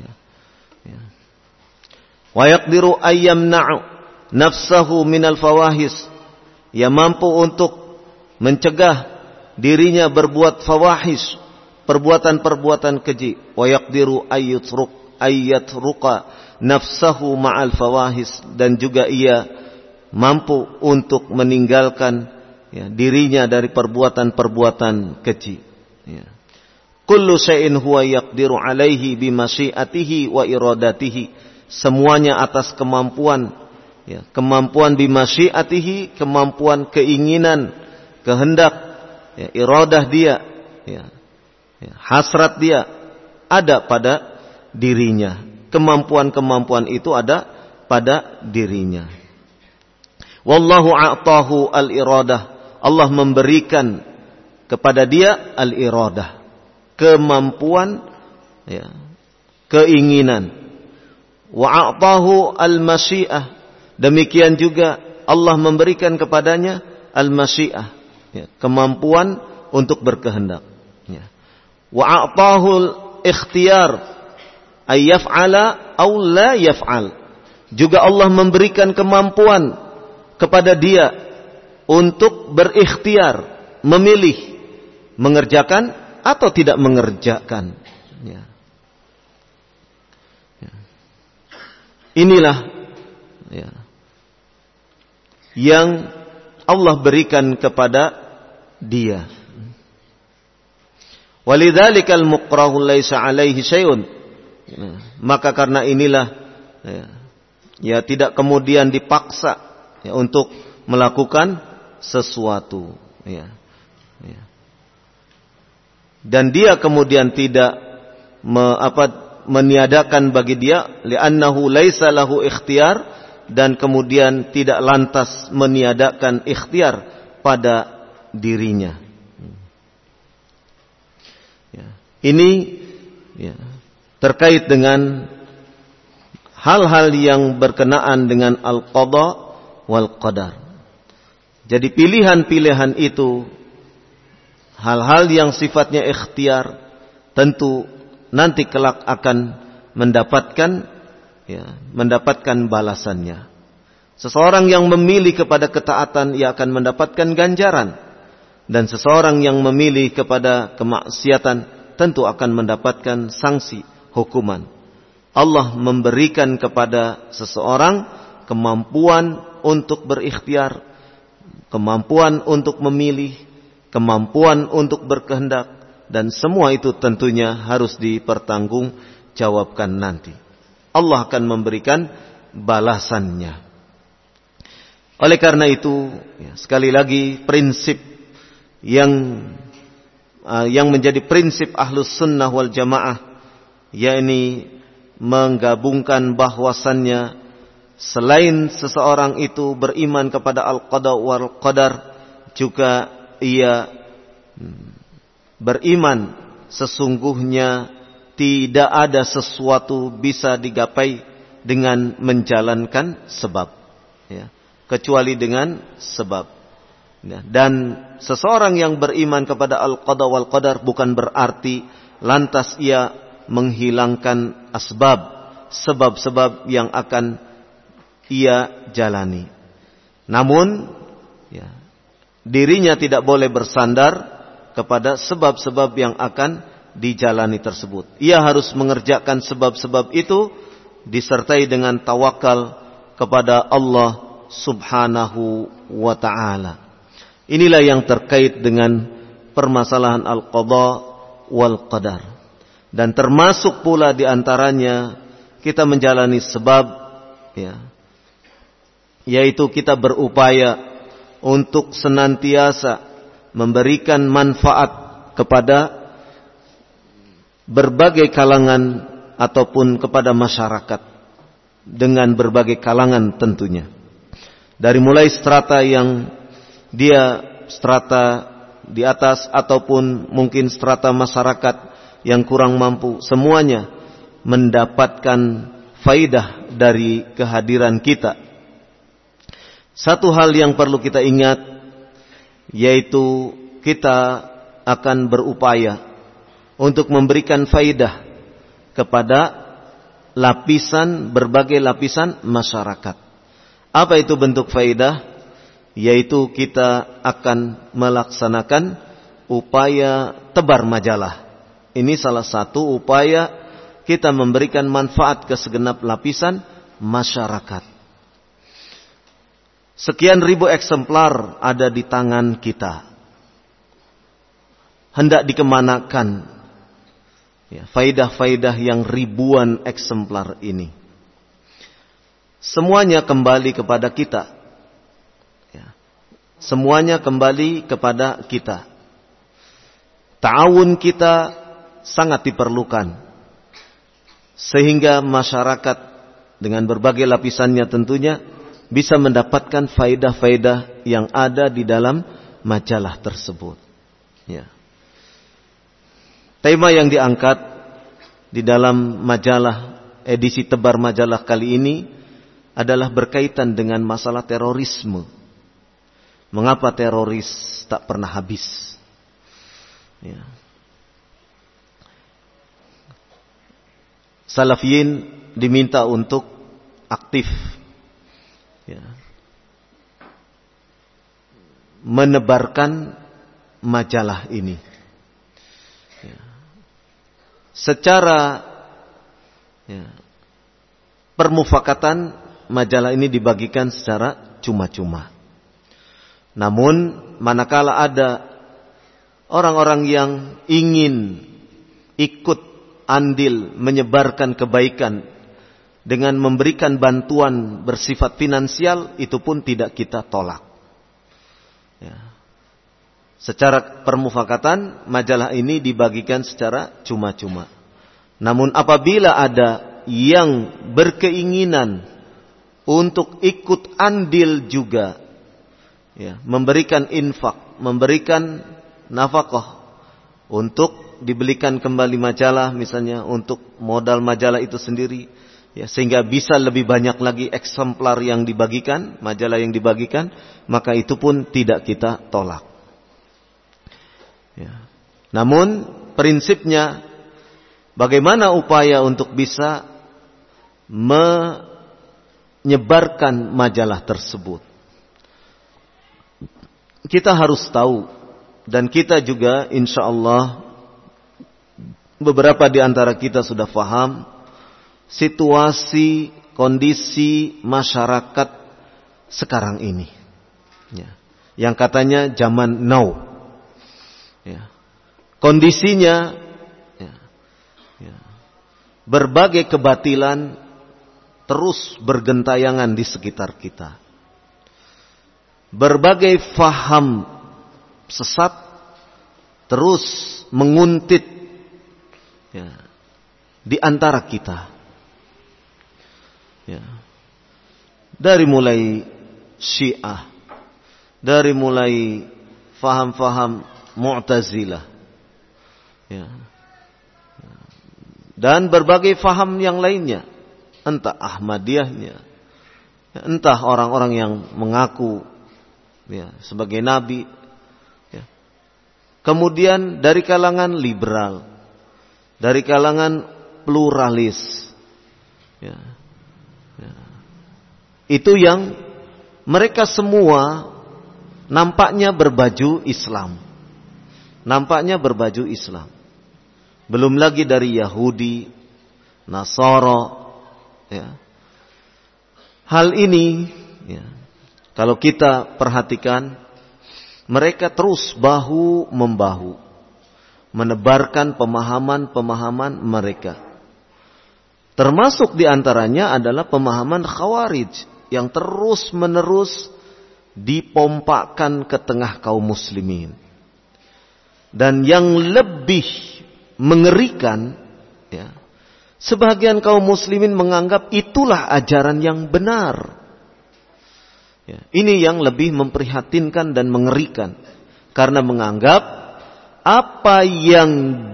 Wa yaqdiru ay yamna'u nafsahu minal fawahis. Ia mampu untuk mencegah dirinya berbuat fawahis, perbuatan-perbuatan keji. Wa yaqdiru ay yatruka nafsahu ma'al fawahis, dan juga ia mampu untuk meninggalkan dirinya dari perbuatan-perbuatan keji. Kullu syai'in huwa yaqdiru alaihi bimasyiatihi wa iradatihi. Semuanya atas kemampuan, kemampuan bimasyiatihi, kemampuan keinginan, kehendak, iradah dia, hasrat dia ada pada dirinya. Kemampuan-kemampuan itu ada pada dirinya. Wallahu a'tahu al-iradah. Allah memberikan kepada dia al-iradah, kemampuan, keinginan. Wa a'tahu al-masyiah. Demikian juga Allah memberikan kepadanya al-masyiah, kemampuan untuk berkehendak. Wa a'tahu al-ikhtiyar ay yaf'ala aw la yaf'al. Juga Allah memberikan kemampuan kepada dia untuk berikhtiar, memilih mengerjakan atau tidak mengerjakan. Inilah yang Allah berikan kepada dia. Walidzalikal mukrahu laisa alaihi syai'un. Maka karena inilah ya tidak kemudian dipaksa ya, untuk melakukan sesuatu ya. Dan dia kemudian tidak meniadakan bagi dia li'annahu laisa lahu ikhtiyar, dan kemudian tidak lantas meniadakan ikhtiar pada dirinya. Ini ya, terkait dengan hal-hal yang berkenaan dengan al-qada wal qadar. Jadi pilihan-pilihan itu, hal-hal yang sifatnya ikhtiar, tentu nanti kelak akan mendapatkan balasannya. Seseorang yang memilih kepada ketaatan, ia akan mendapatkan ganjaran. Dan seseorang yang memilih kepada kemaksiatan, tentu akan mendapatkan sanksi, hukuman. Allah memberikan kepada seseorang kemampuan untuk berikhtiar, kemampuan untuk memilih, kemampuan untuk berkehendak, dan semua itu tentunya harus dipertanggungjawabkan nanti. Allah akan memberikan balasannya. Oleh karena itu, sekali lagi prinsip yang menjadi prinsip Ahlus Sunnah wal Jamaah, yakni menggabungkan bahwasannya selain seseorang itu beriman kepada al-qada wal qadar, juga ia beriman sesungguhnya tidak ada sesuatu bisa digapai dengan menjalankan sebab, ya, kecuali dengan sebab. Dan seseorang yang beriman kepada al-qada wal qadar bukan berarti lantas ia menghilangkan sebab-sebab yang akan ia jalani. Namun ya, dirinya tidak boleh bersandar kepada sebab-sebab yang akan dijalani tersebut. Ia harus mengerjakan sebab-sebab itu disertai dengan tawakal kepada Allah Subhanahu wa ta'ala. Inilah yang terkait dengan permasalahan al-qada wal qadar. Dan termasuk pula diantaranya kita menjalani sebab, ya, yaitu kita berupaya untuk senantiasa memberikan manfaat kepada berbagai kalangan ataupun kepada masyarakat dengan berbagai kalangan tentunya. Dari mulai strata yang dia strata di atas ataupun mungkin strata masyarakat yang kurang mampu, semuanya mendapatkan faidah dari kehadiran kita. Satu hal yang perlu kita ingat, yaitu kita akan berupaya untuk memberikan faidah kepada berbagai lapisan masyarakat. Apa itu bentuk faidah? Yaitu kita akan melaksanakan upaya tebar majalah. Ini salah satu upaya kita memberikan manfaat ke segenap lapisan masyarakat. Sekian ribu eksemplar ada di tangan kita. Hendak dikemanakan ya, faidah-faidah yang ribuan eksemplar ini? Semuanya kembali kepada kita. Semuanya kembali kepada kita. Ta'awun kita sangat diperlukan. Sehingga masyarakat dengan berbagai lapisannya tentunya bisa mendapatkan faedah-faedah yang ada di dalam majalah tersebut. Ya. Tema yang diangkat di dalam majalah, edisi tebar majalah kali ini adalah berkaitan dengan masalah terorisme. Mengapa teroris tak pernah habis? Ya. Salafiyin diminta untuk aktif, ya, menebarkan majalah ini. Ya. Secara permufakatan majalah ini dibagikan secara cuma-cuma. Namun manakala ada orang-orang yang ingin ikut andil menyebarkan kebaikan dengan memberikan bantuan bersifat finansial, itu pun tidak kita tolak. Ya. Secara permufakatan, majalah ini dibagikan secara cuma-cuma. Namun apabila ada yang berkeinginan untuk ikut andil juga, ya, memberikan infak, memberikan nafkah untuk dibelikan kembali majalah, misalnya untuk modal majalah itu sendiri, ya, sehingga bisa lebih banyak lagi eksemplar yang dibagikan, majalah yang dibagikan, maka itu pun tidak kita tolak. Ya. Namun prinsipnya, bagaimana upaya untuk bisa menyebarkan majalah tersebut? Kita harus tahu, dan kita juga insya Allah beberapa di antara kita sudah paham situasi, kondisi masyarakat sekarang ini, ya, yang katanya zaman now. Ya. Kondisinya, ya, ya, berbagai kebatilan terus bergentayangan di sekitar kita. Berbagai faham sesat terus menguntit, ya, di antara kita, ya, dari mulai Syiah, dari mulai faham-faham Mu'tazilah, ya, dan berbagai faham yang lainnya, entah Ahmadiyahnya, ya, entah orang-orang yang mengaku, ya, sebagai nabi, ya. Kemudian dari kalangan liberal, dari kalangan pluralis, ya. Ya. Itu yang mereka semua nampaknya berbaju Islam, nampaknya berbaju Islam. Belum lagi dari Yahudi, Nasara, ya. Hal ini, ya, kalau kita perhatikan, mereka terus bahu membahu menebarkan pemahaman-pemahaman mereka. Termasuk diantaranya adalah pemahaman Khawarij yang terus-menerus dipompakan ke tengah kaum muslimin. Dan yang lebih mengerikan, ya, sebagian kaum muslimin menganggap itulah ajaran yang benar. Ya, ini yang lebih memprihatinkan dan mengerikan, karena menganggap apa yang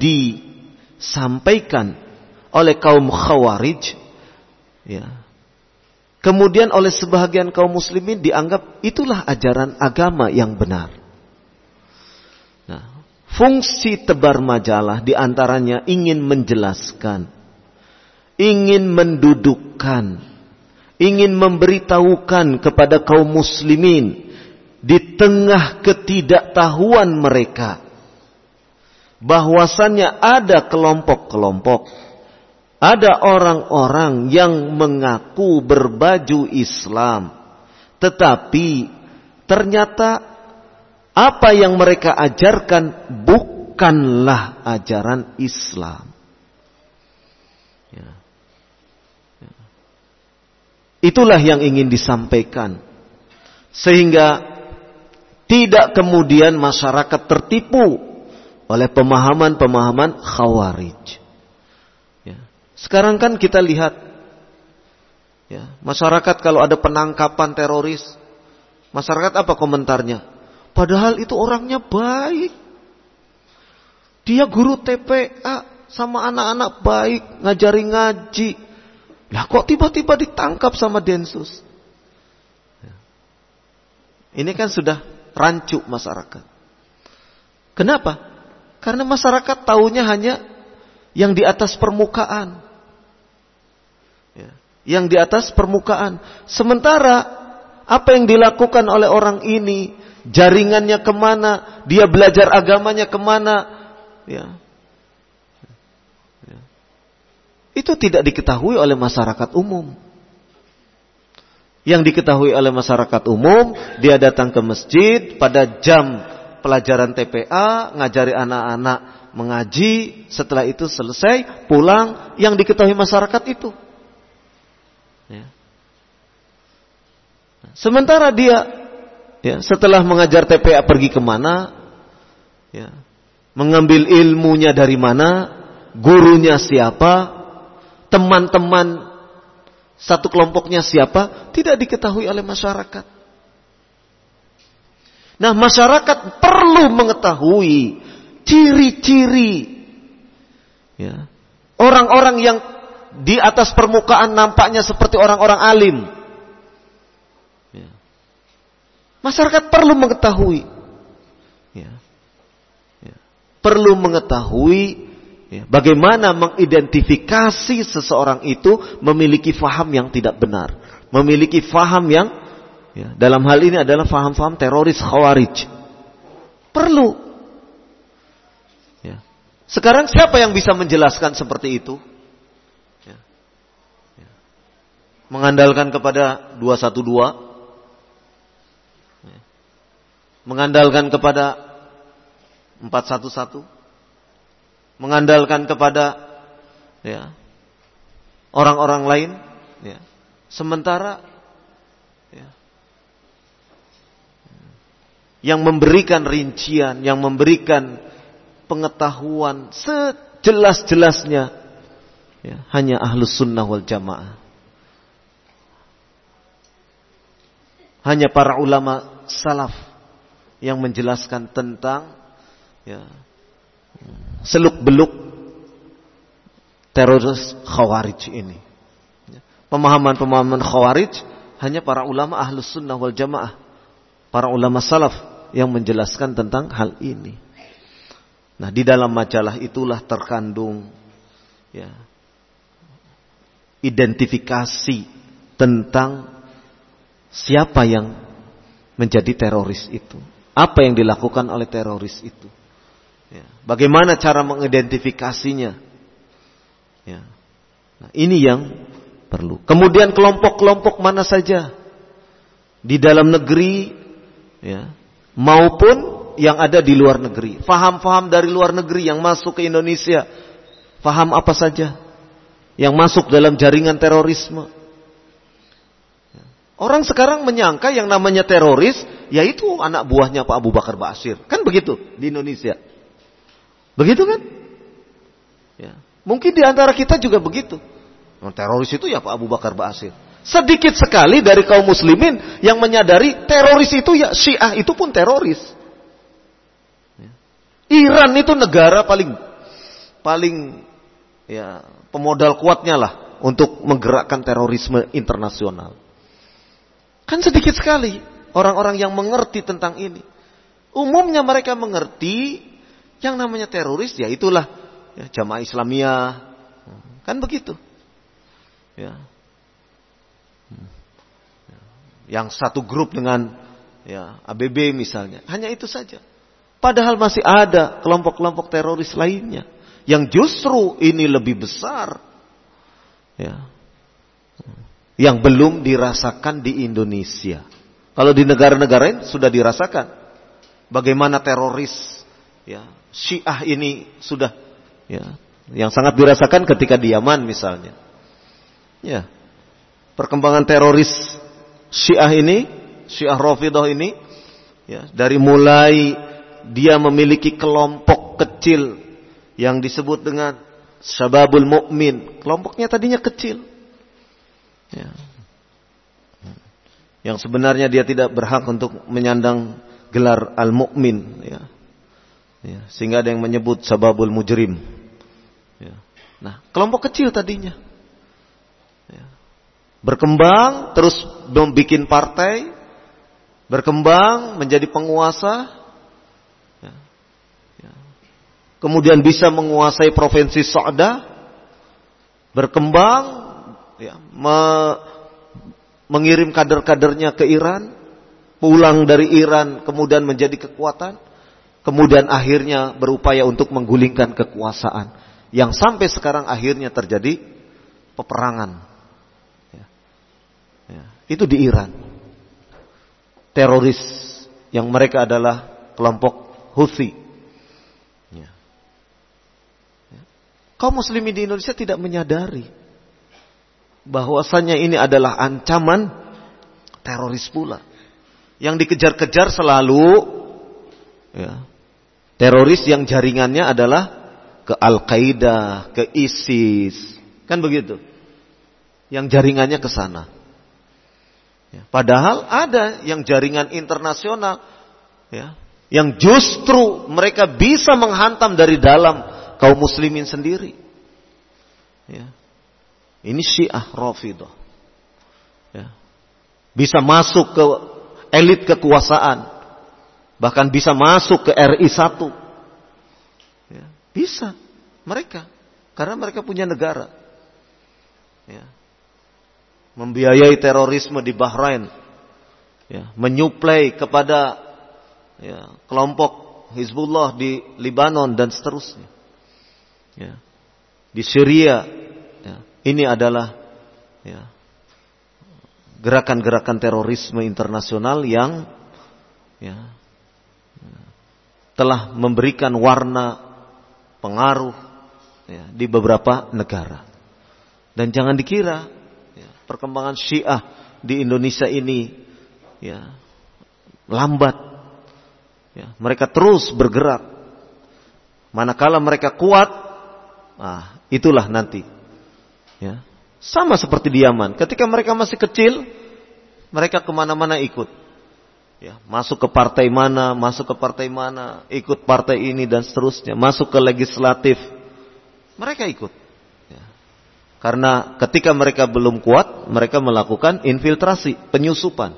disampaikan oleh kaum Khawarij, ya, kemudian oleh sebagian kaum muslimin dianggap itulah ajaran agama yang benar. Nah, fungsi tebar majalah diantaranya ingin menjelaskan, ingin mendudukkan, ingin memberitahukan kepada kaum muslimin di tengah ketidaktahuan mereka bahwasannya ada kelompok-kelompok, ada orang-orang yang mengaku berbaju Islam, tetapi ternyata apa yang mereka ajarkan bukanlah ajaran Islam. Ya. Ya. Itulah yang ingin disampaikan, sehingga tidak kemudian masyarakat tertipu oleh pemahaman-pemahaman Khawarij. Ya. Sekarang kan kita lihat, ya, masyarakat kalau ada penangkapan teroris, masyarakat apa komentarnya? Padahal itu orangnya baik, dia guru TPA sama anak-anak baik, ngajari ngaji. Lah kok tiba-tiba ditangkap sama Densus? Ya. Ini kan sudah rancu masyarakat. Kenapa? Karena masyarakat taunya hanya yang di atas permukaan, ya, yang di atas permukaan. Sementara apa yang dilakukan oleh orang ini, jaringannya kemana, dia belajar agamanya kemana, ya, ya, itu tidak diketahui oleh masyarakat umum. Yang diketahui oleh masyarakat umum, dia datang ke masjid pada jam pelajaran TPA, ngajari anak-anak mengaji, setelah itu selesai, pulang, yang diketahui masyarakat itu. Ya. Sementara dia, ya, setelah mengajar TPA pergi kemana, ya, mengambil ilmunya dari mana, gurunya siapa, teman-teman satu kelompoknya siapa, tidak diketahui oleh masyarakat. Nah, masyarakat perlu mengetahui ciri-ciri, ya, orang-orang yang di atas permukaan nampaknya seperti orang-orang alim. Ya. Masyarakat perlu mengetahui, ya, ya, perlu mengetahui, ya, bagaimana mengidentifikasi seseorang itu memiliki faham yang tidak benar, memiliki faham yang, ya, dalam hal ini adalah faham-faham teroris khawarij. Perlu. Ya. Sekarang siapa yang bisa menjelaskan seperti itu? Ya. Ya. Mengandalkan kepada 212, ya, mengandalkan kepada 411, mengandalkan kepada, ya, orang-orang lain, ya. Sementara, ya, yang memberikan rincian, yang memberikan pengetahuan sejelas-jelasnya, ya, hanya Ahlus Sunnah wal Jamaah, hanya para ulama salaf yang menjelaskan tentang, ya, seluk-beluk teroris khawarij ini. Pemahaman-pemahaman khawarij hanya para ulama Ahlus Sunnah wal Jamaah, para ulama salaf yang menjelaskan tentang hal ini. Nah, di dalam majalah itulah terkandung, ya, identifikasi tentang siapa yang menjadi teroris itu, apa yang dilakukan oleh teroris itu. Ya, bagaimana cara mengidentifikasinya? Ya. Nah, ini yang perlu. Kemudian kelompok-kelompok mana saja di dalam negeri, ya, maupun yang ada di luar negeri. Faham-faham dari luar negeri yang masuk ke Indonesia. Faham apa saja yang masuk dalam jaringan terorisme. Orang sekarang menyangka yang namanya teroris yaitu anak buahnya Pak Abu Bakar Ba'asyir. Kan begitu di Indonesia. Begitu kan? Ya. Mungkin di antara kita juga begitu. Teroris itu ya Pak Abu Bakar Ba'asyir. Sedikit sekali dari kaum muslimin yang menyadari teroris itu ya Syiah itu pun teroris. Ya. Iran itu negara paling ya pemodal kuatnya lah untuk menggerakkan terorisme internasional. Kan sedikit sekali orang-orang yang mengerti tentang ini. Umumnya mereka mengerti yang namanya teroris ya itulah, ya, Jamaah Islamiyah. Kan begitu. Ya. Yang satu grup dengan, ya, ABB misalnya. Hanya itu saja. Padahal masih ada kelompok-kelompok teroris lainnya yang justru ini lebih besar, ya, yang belum dirasakan di Indonesia. Kalau di negara-negara lain sudah dirasakan bagaimana teroris, ya, Syiah ini sudah, ya, yang sangat dirasakan ketika di Yaman misalnya. Ya, perkembangan teroris Syiah ini, Syiah Rafidhah ini, ya, dari mulai dia memiliki kelompok kecil yang disebut dengan Syababul Mu'min. Kelompoknya tadinya kecil, ya, yang sebenarnya dia tidak berhak untuk menyandang gelar Al-Mu'min, ya. Ya, sehingga ada yang menyebut Syababul Mujrim. Ya. Nah, kelompok kecil tadinya, ya, berkembang terus membuat partai, berkembang menjadi penguasa, ya. Ya. Kemudian bisa menguasai provinsi Sa'da, berkembang, ya, mengirim kader-kadernya ke Iran, pulang dari Iran kemudian menjadi kekuatan. Kemudian akhirnya berupaya untuk menggulingkan kekuasaan. Yang sampai sekarang akhirnya terjadi peperangan. Ya. Ya. Itu di Iran. Teroris yang mereka adalah kelompok Houthi. Ya. Kaum muslimin di Indonesia tidak menyadari bahwasannya ini adalah ancaman teroris pula. Yang dikejar-kejar selalu ya, teroris yang jaringannya adalah ke Al-Qaeda, ke ISIS. Kan begitu. Yang jaringannya ke sana. Ya, padahal ada yang jaringan internasional ya, yang justru mereka bisa menghantam dari dalam kaum muslimin sendiri. Ya. Ini Syiah Rafidhah. Ya. Bisa masuk ke elit kekuasaan. Bahkan bisa masuk ke RI 1. Ya. Bisa. Mereka. Karena mereka punya negara. Ya. Membiayai terorisme di Bahrain. Ya. Menyuplai kepada ya, kelompok Hizbullah di Libanon dan seterusnya. Ya. Di Syria ya. Ini adalah ya, gerakan-gerakan terorisme internasional yang ya, telah memberikan warna pengaruh ya, di beberapa negara. Dan jangan dikira ya, perkembangan Syiah di Indonesia ini ya, lambat. Ya, mereka terus bergerak. Manakala mereka kuat, itulah nanti. Ya. Sama seperti di Yaman. Ketika mereka masih kecil, mereka kemana-mana ikut. Ya, masuk ke partai mana, ikut partai ini dan seterusnya. Masuk ke legislatif, mereka ikut. Ya. Karena ketika mereka belum kuat, mereka melakukan infiltrasi, penyusupan.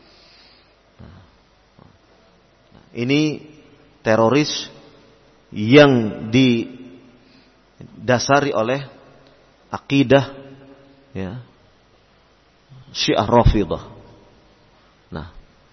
Ini teroris yang didasari oleh akidah ya, Syiah Rafidhah. Nah,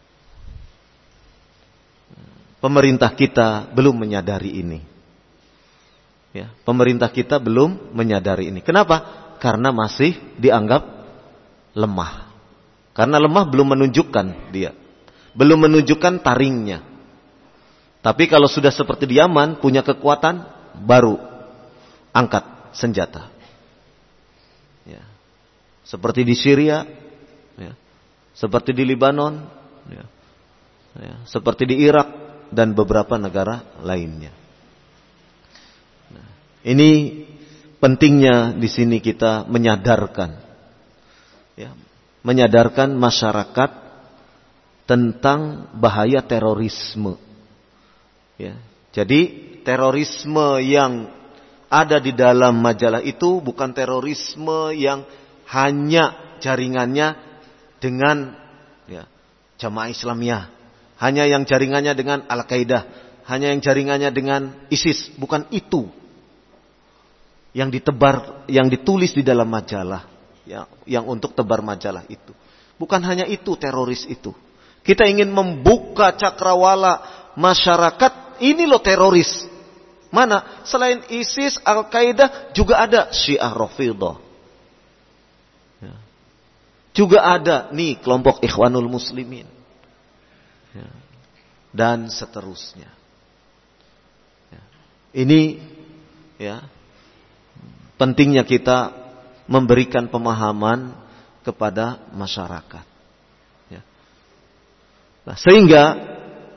pemerintah kita belum menyadari ini. Ya, pemerintah kita belum menyadari ini. Kenapa? Karena masih dianggap lemah. Karena lemah belum menunjukkan dia. Belum menunjukkan taringnya. Tapi kalau sudah seperti di Yaman, punya kekuatan, baru angkat senjata. Ya. Seperti di Syria, ya. Seperti di Libanon, ya. Ya. Seperti di Irak, dan beberapa negara lainnya. Nah, ini pentingnya di sini kita menyadarkan, ya, menyadarkan masyarakat tentang bahaya terorisme. Ya, jadi terorisme yang ada di dalam majalah itu bukan terorisme yang hanya jaringannya dengan ya, Jamaah Islamiyah, hanya yang jaringannya dengan Al-Qaeda, hanya yang jaringannya dengan ISIS. Bukan itu yang ditebar, yang ditulis di dalam majalah, ya, yang untuk tebar majalah itu. Bukan hanya itu teroris itu. Kita ingin membuka cakrawala masyarakat. Ini loh teroris. Mana? Selain ISIS, Al-Qaeda juga ada Syiah Rafidhah. Ya. Juga ada nih kelompok Ikhwanul Muslimin. Ya. Dan seterusnya. Ya. Ini ya, pentingnya kita memberikan pemahaman kepada masyarakat. Ya. Nah, sehingga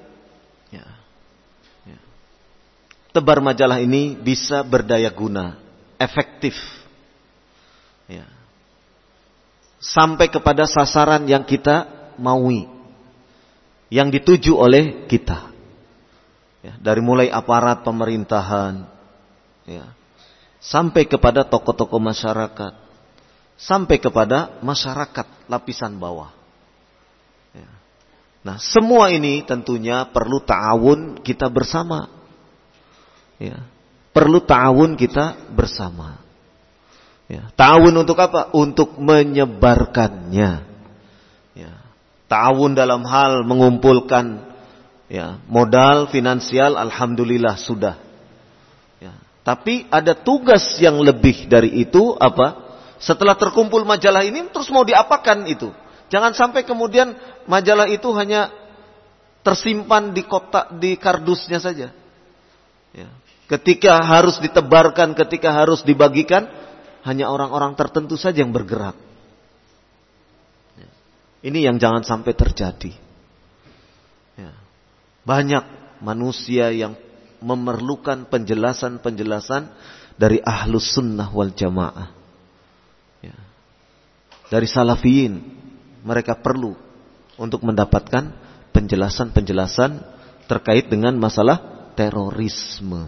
tebar majalah ini bisa berdaya guna, efektif, ya, sampai kepada sasaran yang kita maui, yang dituju oleh kita, ya, dari mulai aparat pemerintahan, ya, sampai kepada tokoh-tokoh masyarakat, sampai kepada masyarakat lapisan bawah. Ya. Nah, semua ini tentunya perlu ta'awun kita bersama. Ya, perlu ta'awun kita bersama. Ya, ta'awun untuk apa? Untuk menyebarkannya. Ya, ta'awun dalam hal mengumpulkan ya, modal finansial, alhamdulillah sudah. Ya, tapi ada tugas yang lebih dari itu apa? Setelah terkumpul majalah ini, terus mau diapakan itu? Jangan sampai kemudian majalah itu hanya tersimpan di kotak, di kardusnya saja. Ya. Ketika harus ditebarkan, ketika harus dibagikan, hanya orang-orang tertentu saja yang bergerak. Ya. Ini yang jangan sampai terjadi. Ya. Banyak manusia yang memerlukan penjelasan-penjelasan dari ahlus sunnah wal jamaah. Ya. Dari salafiyin, mereka perlu untuk mendapatkan penjelasan-penjelasan terkait dengan masalah terorisme.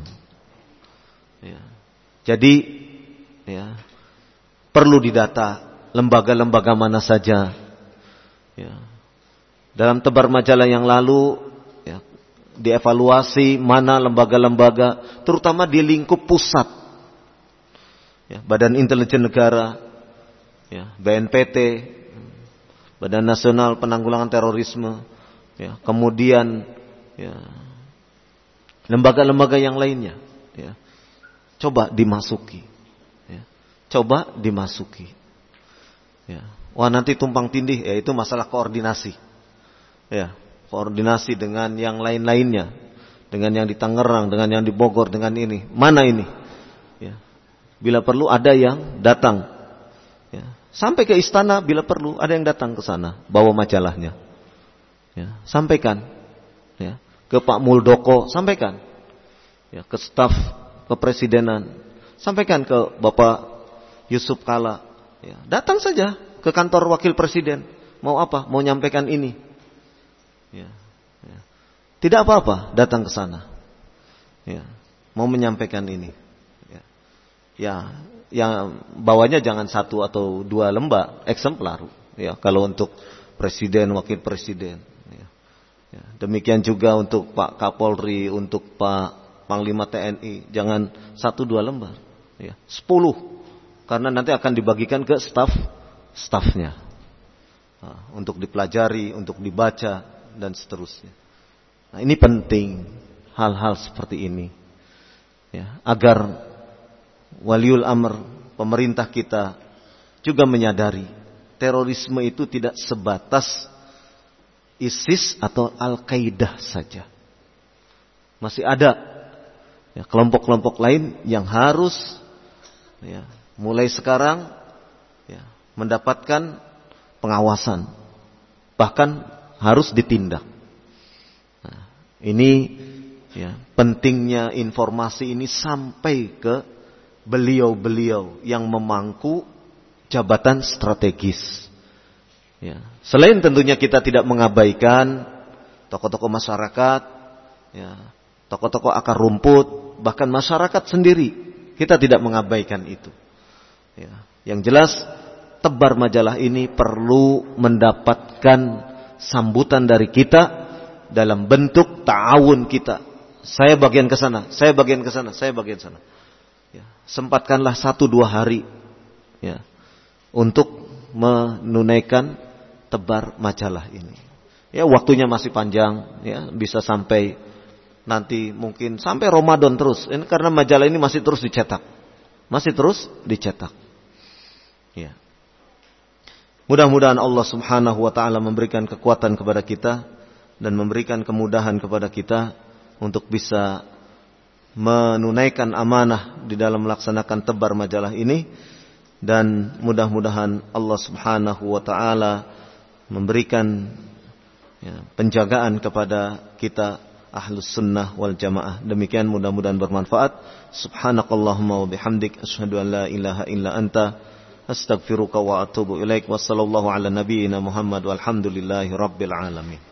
Ya. Jadi, ya, perlu didata lembaga-lembaga mana saja. Ya. Dalam tebar majalah yang lalu, ya, dievaluasi mana lembaga-lembaga, terutama di lingkup pusat. Ya, Badan Intelijen Negara, ya, BNPT, Badan Nasional Penanggulangan Terorisme, ya, kemudian ya, lembaga-lembaga yang lainnya, ya, coba dimasuki, ya, coba dimasuki. Ya. Wah, nanti tumpang tindih, ya itu masalah koordinasi, ya, koordinasi dengan yang lain-lainnya, dengan yang di Tangerang, dengan yang di Bogor, dengan ini, mana ini, ya. Bila perlu ada yang datang. Ya. Sampai ke istana bila perlu ada yang datang ke sana bawa majalahnya. Ya, sampaikan. Ya, ke Pak Muldoko sampaikan. Ya, ke staf kepresidenan sampaikan ke Bapak Yusuf Kala. Ya, datang saja ke kantor wakil presiden. Mau apa? Mau nyampaikan ini. Ya, ya. Tidak apa-apa datang ke sana. Ya, mau menyampaikan ini. Ya. Ya, yang bawanya jangan 1 atau 2 lembar eksemplar, ya, kalau untuk presiden, wakil presiden, ya. Ya, demikian juga untuk Pak Kapolri, untuk Pak Panglima TNI, jangan 1-2 lembar, ya, 10, karena nanti akan dibagikan ke stafnya, nah, untuk dipelajari, untuk dibaca dan seterusnya. Nah, ini penting hal-hal seperti ini, ya, agar waliul amr, pemerintah kita juga menyadari terorisme itu tidak sebatas ISIS atau Al-Qaeda saja. Masih ada, ya, kelompok-kelompok lain yang harus, ya, mulai sekarang, ya, mendapatkan pengawasan, bahkan harus ditindak. Nah, ini, ya, pentingnya informasi ini sampai ke beliau-beliau yang memangku jabatan strategis. Ya. Selain tentunya kita tidak mengabaikan tokoh-tokoh masyarakat, ya, tokoh-tokoh akar rumput, bahkan masyarakat sendiri, kita tidak mengabaikan itu. Ya. Yang jelas, tebar majalah ini perlu mendapatkan sambutan dari kita dalam bentuk ta'awun kita. Saya bagian ke sana, saya bagian ke sana, saya bagian sana. Ya, sempatkanlah 1-2 hari, ya, untuk menunaikan tebar majalah ini. Ya, waktunya masih panjang, ya, bisa sampai nanti mungkin sampai Ramadan terus. Ini karena majalah ini masih terus dicetak. Masih terus dicetak. Ya. Mudah-mudahan Allah Subhanahu wa taala memberikan kekuatan kepada kita dan memberikan kemudahan kepada kita untuk bisa menunaikan amanah di dalam melaksanakan tebar majalah ini, dan mudah-mudahan Allah Subhanahu wa taala memberikan, ya, penjagaan kepada kita ahlus sunnah wal jamaah. Demikian, mudah-mudahan bermanfaat. Subhanakallahumma wa bihamdik asyhadu an la ilaha illa anta astaghfiruka wa atubu ilaik. Wassallallahu ala nabiyyina Muhammad walhamdulillahi rabbil alamin.